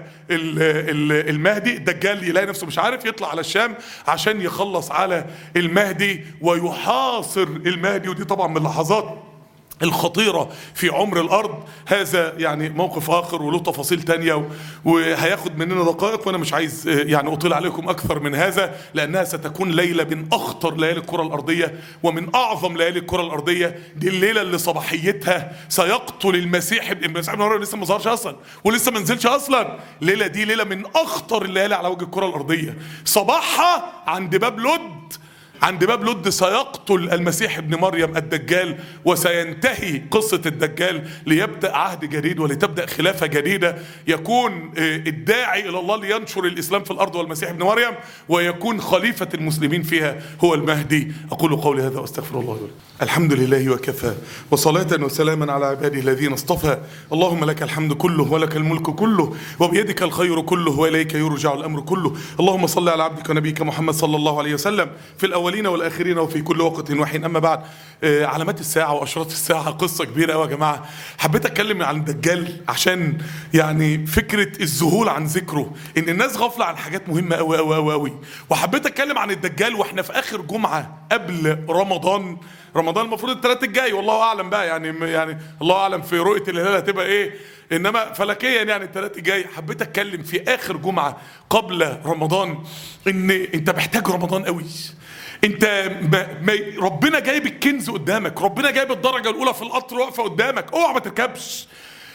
المهدي. الدجال يلاقي نفسه مش عارف يطلع على الشام عشان يخلص على المهدي ويحاصر المهدي. ودي طبعا من اللحظات الخطيرة في عمر الأرض. هذا يعني موقف آخر وله تفاصيل تانية وهياخد مننا دقائق، وأنا مش عايز يعني أطيل عليكم أكثر من هذا، لأنها ستكون ليلة من أخطر ليالي الكرة الأرضية ومن أعظم ليالي الكرة الأرضية. دي الليلة اللي صباحيتها سيقتل المسيح ابن مريم لسه ما ظهرش أصلا ولسه ما نزلش أصلا. الليلة دي ليلة من أخطر الليالي على وجه الكرة الأرضية. صباحها عند باب لد، عند باب لد سيقتل المسيح ابن مريم الدجال، وسينتهي قصة الدجال ليبدأ عهد جديد ولتبدأ خلافة جديدة. يكون الداعي إلى الله لينشر الإسلام في الأرض والمسيح ابن مريم، ويكون خليفة المسلمين فيها هو المهدي. أقول قولي هذا وأستغفر الله لي. الحمد لله وكفى، وصلاة وسلاما على عباده الذين اصطفى. اللهم لك الحمد كله ولك الملك كله وبيدك الخير كله وإليك يرجع الأمر كله. اللهم صل على عبدك ونبيك محمد صلى الله عليه وسلم في الأولين والآخرين وفي كل وقت وحين. أما بعد، علامات الساعة وأشراط الساعة قصة كبيرة أوي يا جماعة. حبيت أتكلم عن الدجال عشان يعني فكرة الذهول عن ذكره، إن الناس غافلة عن حاجات مهمة أوي أوي أوي أوي. وحبيت أتكلم عن الدجال وإحنا في آخر جمعة قبل رمضان. المفروض الثلاث الجاي، والله أعلم بقى يعني الله أعلم في رؤية الهلال هتبقى إيه، انما فلكيا يعني الثلاث الجاي. حبيت اتكلم في اخر جمعة قبل رمضان ان انت محتاج رمضان قوي. انت ربنا جايب الكنز قدامك، ربنا جايب الدرجة الاولى في القطر واقفة قدامك، اوعى ما تركبش.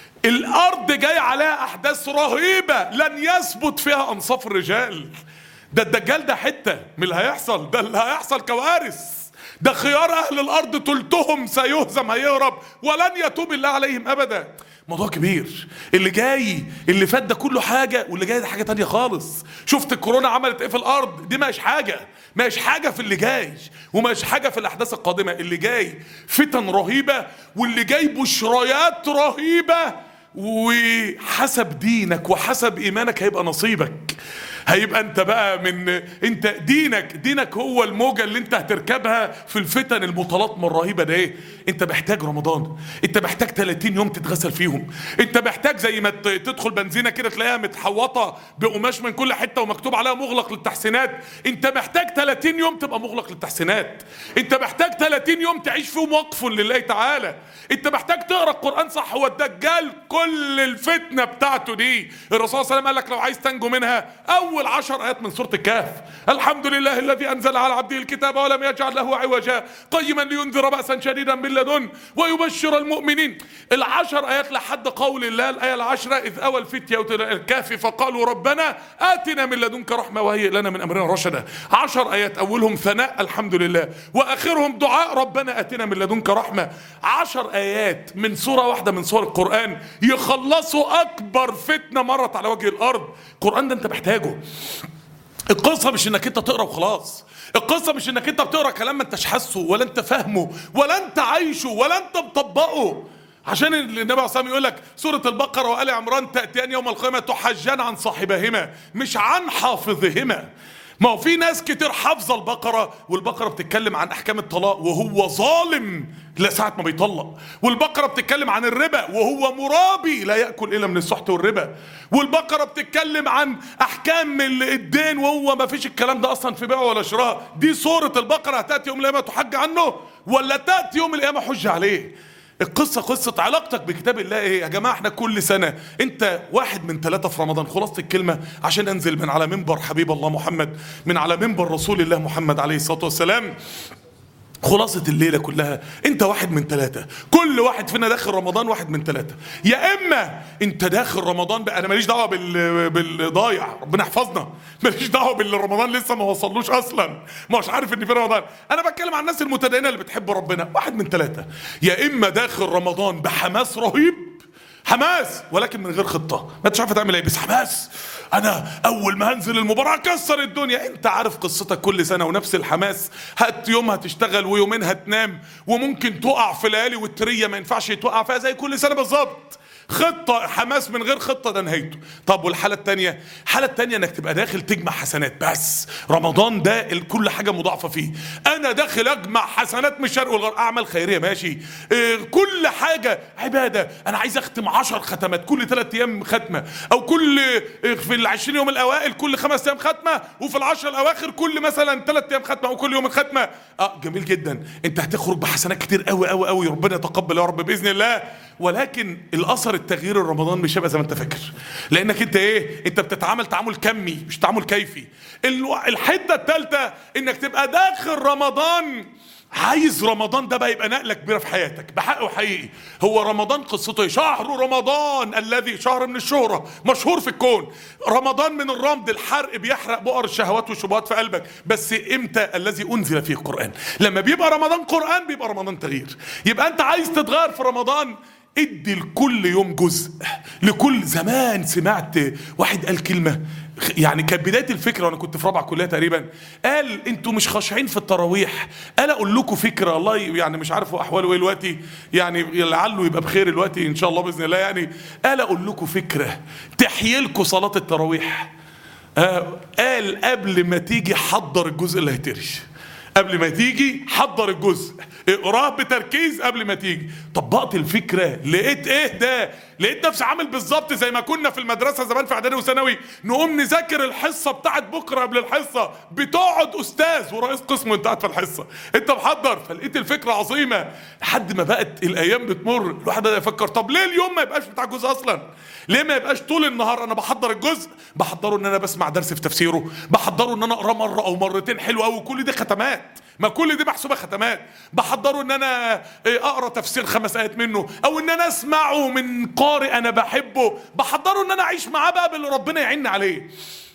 الارض جاي عليها احداث رهيبة لن يثبت فيها انصاف الرجال. ده الدجال ده حتة من اللي هيحصل، ده اللي هيحصل كوارث. ده خيار اهل الارض تلتهم سيهزم، هيهرب ولن يتوب الله عليهم ابدا. موضوع كبير. اللي جاي اللي فات ده كله حاجة، واللي جاي ده حاجة تانية خالص. شفت الكورونا عملت ايه في الارض؟ دي مش حاجة في اللي جاي، ومش حاجة في الاحداث القادمة. اللي جاي فتن رهيبة، واللي جاي بشريات رهيبة، وحسب دينك وحسب ايمانك هيبقى نصيبك. هيبقى انت بقى انت دينك هو الموجة اللي انت هتركبها في الفتن المتلاطمة الرهيبة ده. ايه؟ انت محتاج رمضان، انت محتاج 30 يوم تتغسل فيهم، انت محتاج زي ما تدخل بنزينة كده تلاقيها متحوطة بقماش من كل حتة ومكتوب عليها مغلق للتحسينات. انت محتاج 30 يوم تبقى مغلق للتحسينات. انت محتاج 30 يوم تعيش فيهم وقف لله تعالى. انت محتاج تقرأ القرآن صح. هو الدجال كل الفتنة بتاعته دي الرسول صلى الله عليه وسلم قال لك لو عايز تنجو منها اول 10 آيات من سورة الكهف. الحمد لله الذي انزل على عبده الكتاب ولم يجعل له عوجا قيما لينذر بأسا شديدا من لدن ويبشر المؤمنين. ال10 آيات لحد قول الله الآية 10: إذ أوى الفتية إلى الكهف فقالوا ربنا آتنا من لدنك رحمة وهيئ لنا من أمرنا رشدا. 10 آيات أولهم ثناء الحمد لله، وآخرهم دعاء ربنا آتنا من لدنك رحمة. 10 آيات من سورة واحدة من سور القرآن يخلصوا أكبر فتنة مرت على وجه الأرض. القرآن ده أنت محتاجه. القصة مش انك انت تقرأ وخلاص، القصة مش انك انت بتقرأ كلام ما انتش حاسه ولا انت فاهمه ولا انت عايشه ولا انت مطبقه. عشان النبي عليه الصلاة والسلام يقول لك سورة البقرة وآل عمران تأتيان يوم القيامة تحجان عن صاحبهما مش عن حافظهما. ما هو في ناس كتير حافظة البقرة، والبقرة بتتكلم عن أحكام الطلاق وهو ظالم لساعة ما بيطلق، والبقرة بتتكلم عن الربا وهو مرابي لا يأكل إلا من السحت والربا، والبقرة بتتكلم عن أحكام الدين وهو ما فيش الكلام ده أصلا في بيع ولا شراء. دي سورة البقرة. هتأتي يوم القيامة تحج عنه ولا تأتي يوم القيامة حج عليه؟ القصة قصة علاقتك بكتاب الله ايه يا جماعة. احنا كل سنة انت 1 من 3 في رمضان. خلاصة الكلمة عشان انزل من على منبر حبيب الله محمد، من على منبر رسول الله محمد عليه الصلاة والسلام، خلاصة الليلة كلها انت واحد من ثلاثة. كل واحد فينا داخل رمضان واحد من ثلاثة. يا اما انت داخل رمضان بقى، انا ماليش دعوة بالضايع، ربنا يحفظنا، ماليش دعوة باللي رمضان لسه ما وصلوش اصلا، مش عارف ان في رمضان. انا بتكلم عن الناس المتدينة اللي بتحب ربنا، واحد من ثلاثة. يا اما داخل رمضان بحماس رهيب، حماس ولكن من غير خطة، ما انتش عارف تعمل ايه، بس حماس، انا اول ما هنزل المباراة اكسر الدنيا. انت عارف قصتك كل سنة ونفس الحماس، يوم هتشتغل ويومين هتنام، وممكن تقع في ليالي وترية ما ينفعش يتوقع فيها زي كل سنة بالظبط. خطة، حماس من غير خطة ده نهايته. طب والحالة التانية؟ الحالة التانية انك تبقى داخل تجمع حسنات بس. رمضان ده كل حاجة مضاعفة فيه، انا داخل اجمع حسنات من الشرق والغرب، اعمال خيرية ماشي، كل حاجة عبادة، انا عايز اختم 10 ختمات كل 3 ايام ختمة، او كل في ال20 يوم الاوائل كل 5 ايام ختمة، وفي ال10 الاواخر كل مثلا 3 ايام ختمة، او كل يوم ختمة. جميل جدا، انت هتخرج بحسنات كتير قوي قوي قوي، ربنا يتقبل يا رب باذن الله. ولكن الاثر التغيير الرمضان مش هيبقى زي ما انت فاكر، لانك انت انت بتتعامل تعامل كمي مش تعامل كيفي. الحته الثالثه انك تبقى داخل رمضان عايز رمضان ده بقى يبقى نقله كبيره في حياتك بحق وحقيقي. هو رمضان قصته ايه؟ شهر رمضان الذي شهر من الشهره، مشهور في الكون. رمضان من الرمض، الحرق بيحرق بؤر الشهوات والشبهات في قلبك. بس امتى؟ الذي انزل فيه القران. لما بيبقى رمضان قران بيبقى رمضان تغيير. يبقى انت عايز تتغير في رمضان، ادي لكل يوم جزء. لكل زمان سمعت واحد قال كلمة، يعني كانت بداية الفكرة وانا كنت في رابعة كلية تقريبا، قال انتوا مش خاشعين في التراويح، قال اقول لكم فكرة، الله يعني مش عارف احواله ايه دلوقتي، يعني لعله يبقى بخير دلوقتي ان شاء الله باذن الله. يعني قال اقول لكم فكرة تحيي لكم صلاة التراويح. قال قبل ما تيجي حضر الجزء اللي هيترش، قبل ما تيجي حضر الجزء، اقراه بتركيز قبل ما تيجي. طبقت الفكره، لقيت ايه ده؟ لقيت نفسي عامل بالظبط زي ما كنا في المدرسه زمان في اعدادي وثانوي، نقوم نذاكر الحصه بتاعت بكره قبل الحصه، بتقعد استاذ ورئيس قسم وانت قاعد في الحصه انت محضر. فلقيت الفكره عظيمه، لحد ما بقت الايام بتمر الواحد بدأ يفكر، طب ليه اليوم ما يبقاش بتاع الجزء اصلا؟ ليه ما يبقاش طول النهار انا بحضر الجزء؟ بحضره ان انا بسمع درس في تفسيره، بحضره ان انا اقراه مره او مرتين حلو قوي، كل دي ختمات، ما كل دي محسوبه ختمات. بحضره ان انا اقرا تفسير 5 آيات منه، او ان انا اسمعه من قارئ انا بحبه، بحضره ان انا اعيش معاه بقى باللي ربنا يعين عليه.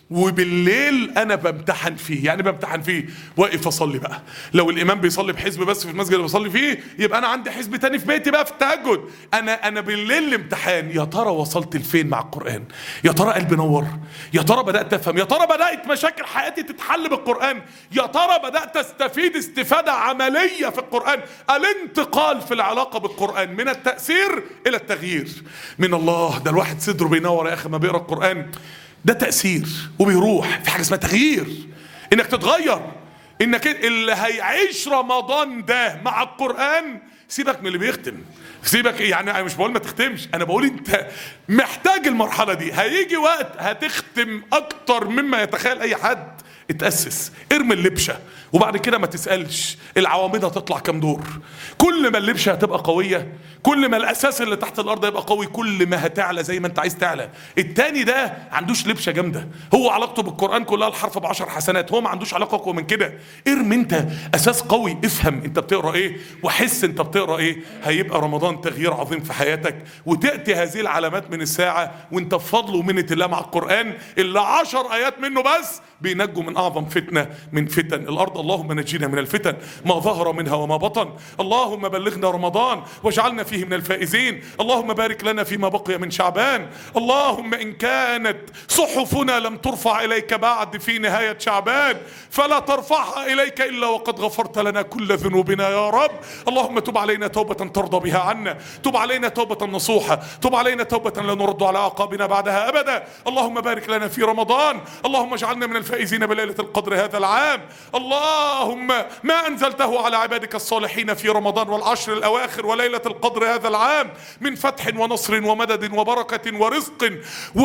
وبالليل انا بمتحن فيه، يعني بمتحن فيه واقف اصلي بقى. لو الامام بيصلي بحزب بس في المسجد اللي بصلي فيه، يبقى انا عندي حزب تاني في بيتي بقى في التهجد. انا بالليل الامتحان، يا ترى وصلت لفين مع القران؟ يا ترى قلبي نور؟ يا ترى بدات افهم؟ يا ترى بدات مشاكل حياتي تتحل بالقران؟ يا ترى بدات استفيد استفاده عمليه في القران؟ الانتقال في العلاقه بالقران من التاثير الى التغيير من الله. ده الواحد صدره بينور يا اخي ما بيقرا القران، ده تأثير وبيروح في حاجة اسمها تغيير، انك تتغير. انك اللي هيعيش رمضان ده مع القرآن، سيبك من اللي بيختم، سيبك، يعني انا مش بقول ما تختمش، انا بقول انت محتاج المرحلة دي. هيجي وقت هتختم اكتر مما يتخيل اي حد. اتأسس، ارمي اللبشة، وبعد كده ما تسألش العواميد هتطلع كام دور. كل ما اللبشة هتبقى قوية، كل ما الأساس اللي تحت الأرض هيبقى قوي، كل ما هتعلى زي ما انت عايز تعلى. التاني ده عندوش لبشة جامدة، هو علاقته بالقرآن كلها الحرف ب10 حسنات، هو ما عندوش علاقة أقوى من كده. ارمي انت أساس قوي، افهم انت بتقرأ ايه وحس انت بتقرأ ايه. هيبقى رمضان تغيير عظيم في حياتك، وتأتي هذه العلامات من الساعة وانت بفضل ومنة الله مع القرآن اللي 10 آيات منه بس بينجوا من أعظم فتنة من فتن الأرض. اللهم نجينا من الفتن ما ظهر منها وما بطن. اللهم بلغنا رمضان واجعلنا فيه من الفائزين. اللهم بارك لنا فيما بقي من شعبان. اللهم إن كانت صحفنا لم ترفع إليك بعد في نهاية شعبان، فلا ترفعها إليك إلا وقد غفرت لنا كل ذنوبنا يا رب. اللهم تب علينا توبة ترضى بها عنا، تب علينا توبة نصوحة، تب علينا توبة لا نرد على أعقابنا بعدها أبدا. اللهم بارك لنا في رمضان. اللهم اجعلنا من الفائزين بليلة القدر هذا العام. اللهم ما أنزلته على عبادك الصالحين في رمضان والعشر الأواخر وليلة القدر هذا العام من فتح ونصر ومدد وبركة ورزق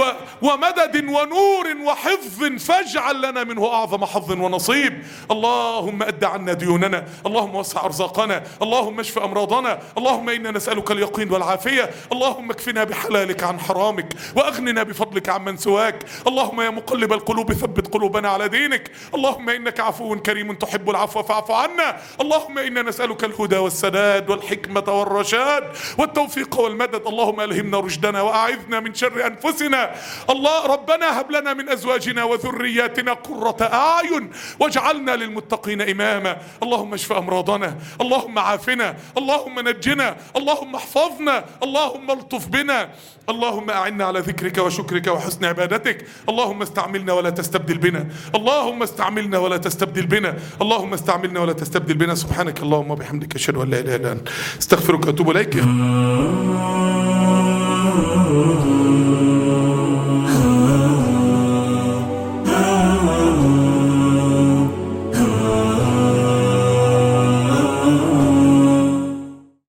ومدد ونور وحفظ، فاجعل لنا منه أعظم حظ ونصيب. اللهم أد عنا ديوننا، اللهم وسع أرزاقنا، اللهم اشف أمراضنا، اللهم إنا نسألك اليقين والعافية. اللهم اكفنا بحلالك عن حرامك، وأغننا بفضلك عمن سواك. اللهم يا مقلب القلوب ثبت قلوبنا على دينك. دينك. اللهم إنك عفو كريم تحب العفو فاعف عنا. اللهم إنا نسألك الهدى والسداد والحكمة والرشاد والتوفيق والمدد. اللهم ألهمنا رشدنا وأعذنا من شر أنفسنا. الله ربنا هب لنا من أزواجنا وذرياتنا قرة أعين واجعلنا للمتقين إماما. اللهم اشف أمراضنا، اللهم عافنا، اللهم نجنا، اللهم احفظنا، اللهم الطف بنا، اللهم أعنا على ذكرك وشكرك وحسن عبادتك. اللهم استعملنا ولا تستبدل بنا، اللهم استعملنا ولا تستبدل بنا، اللهم استعملنا ولا تستبدل بنا. سبحانك اللهم وبحمدك أشهد أن لا إله إلا أنت استغفرك وأتوب إليك.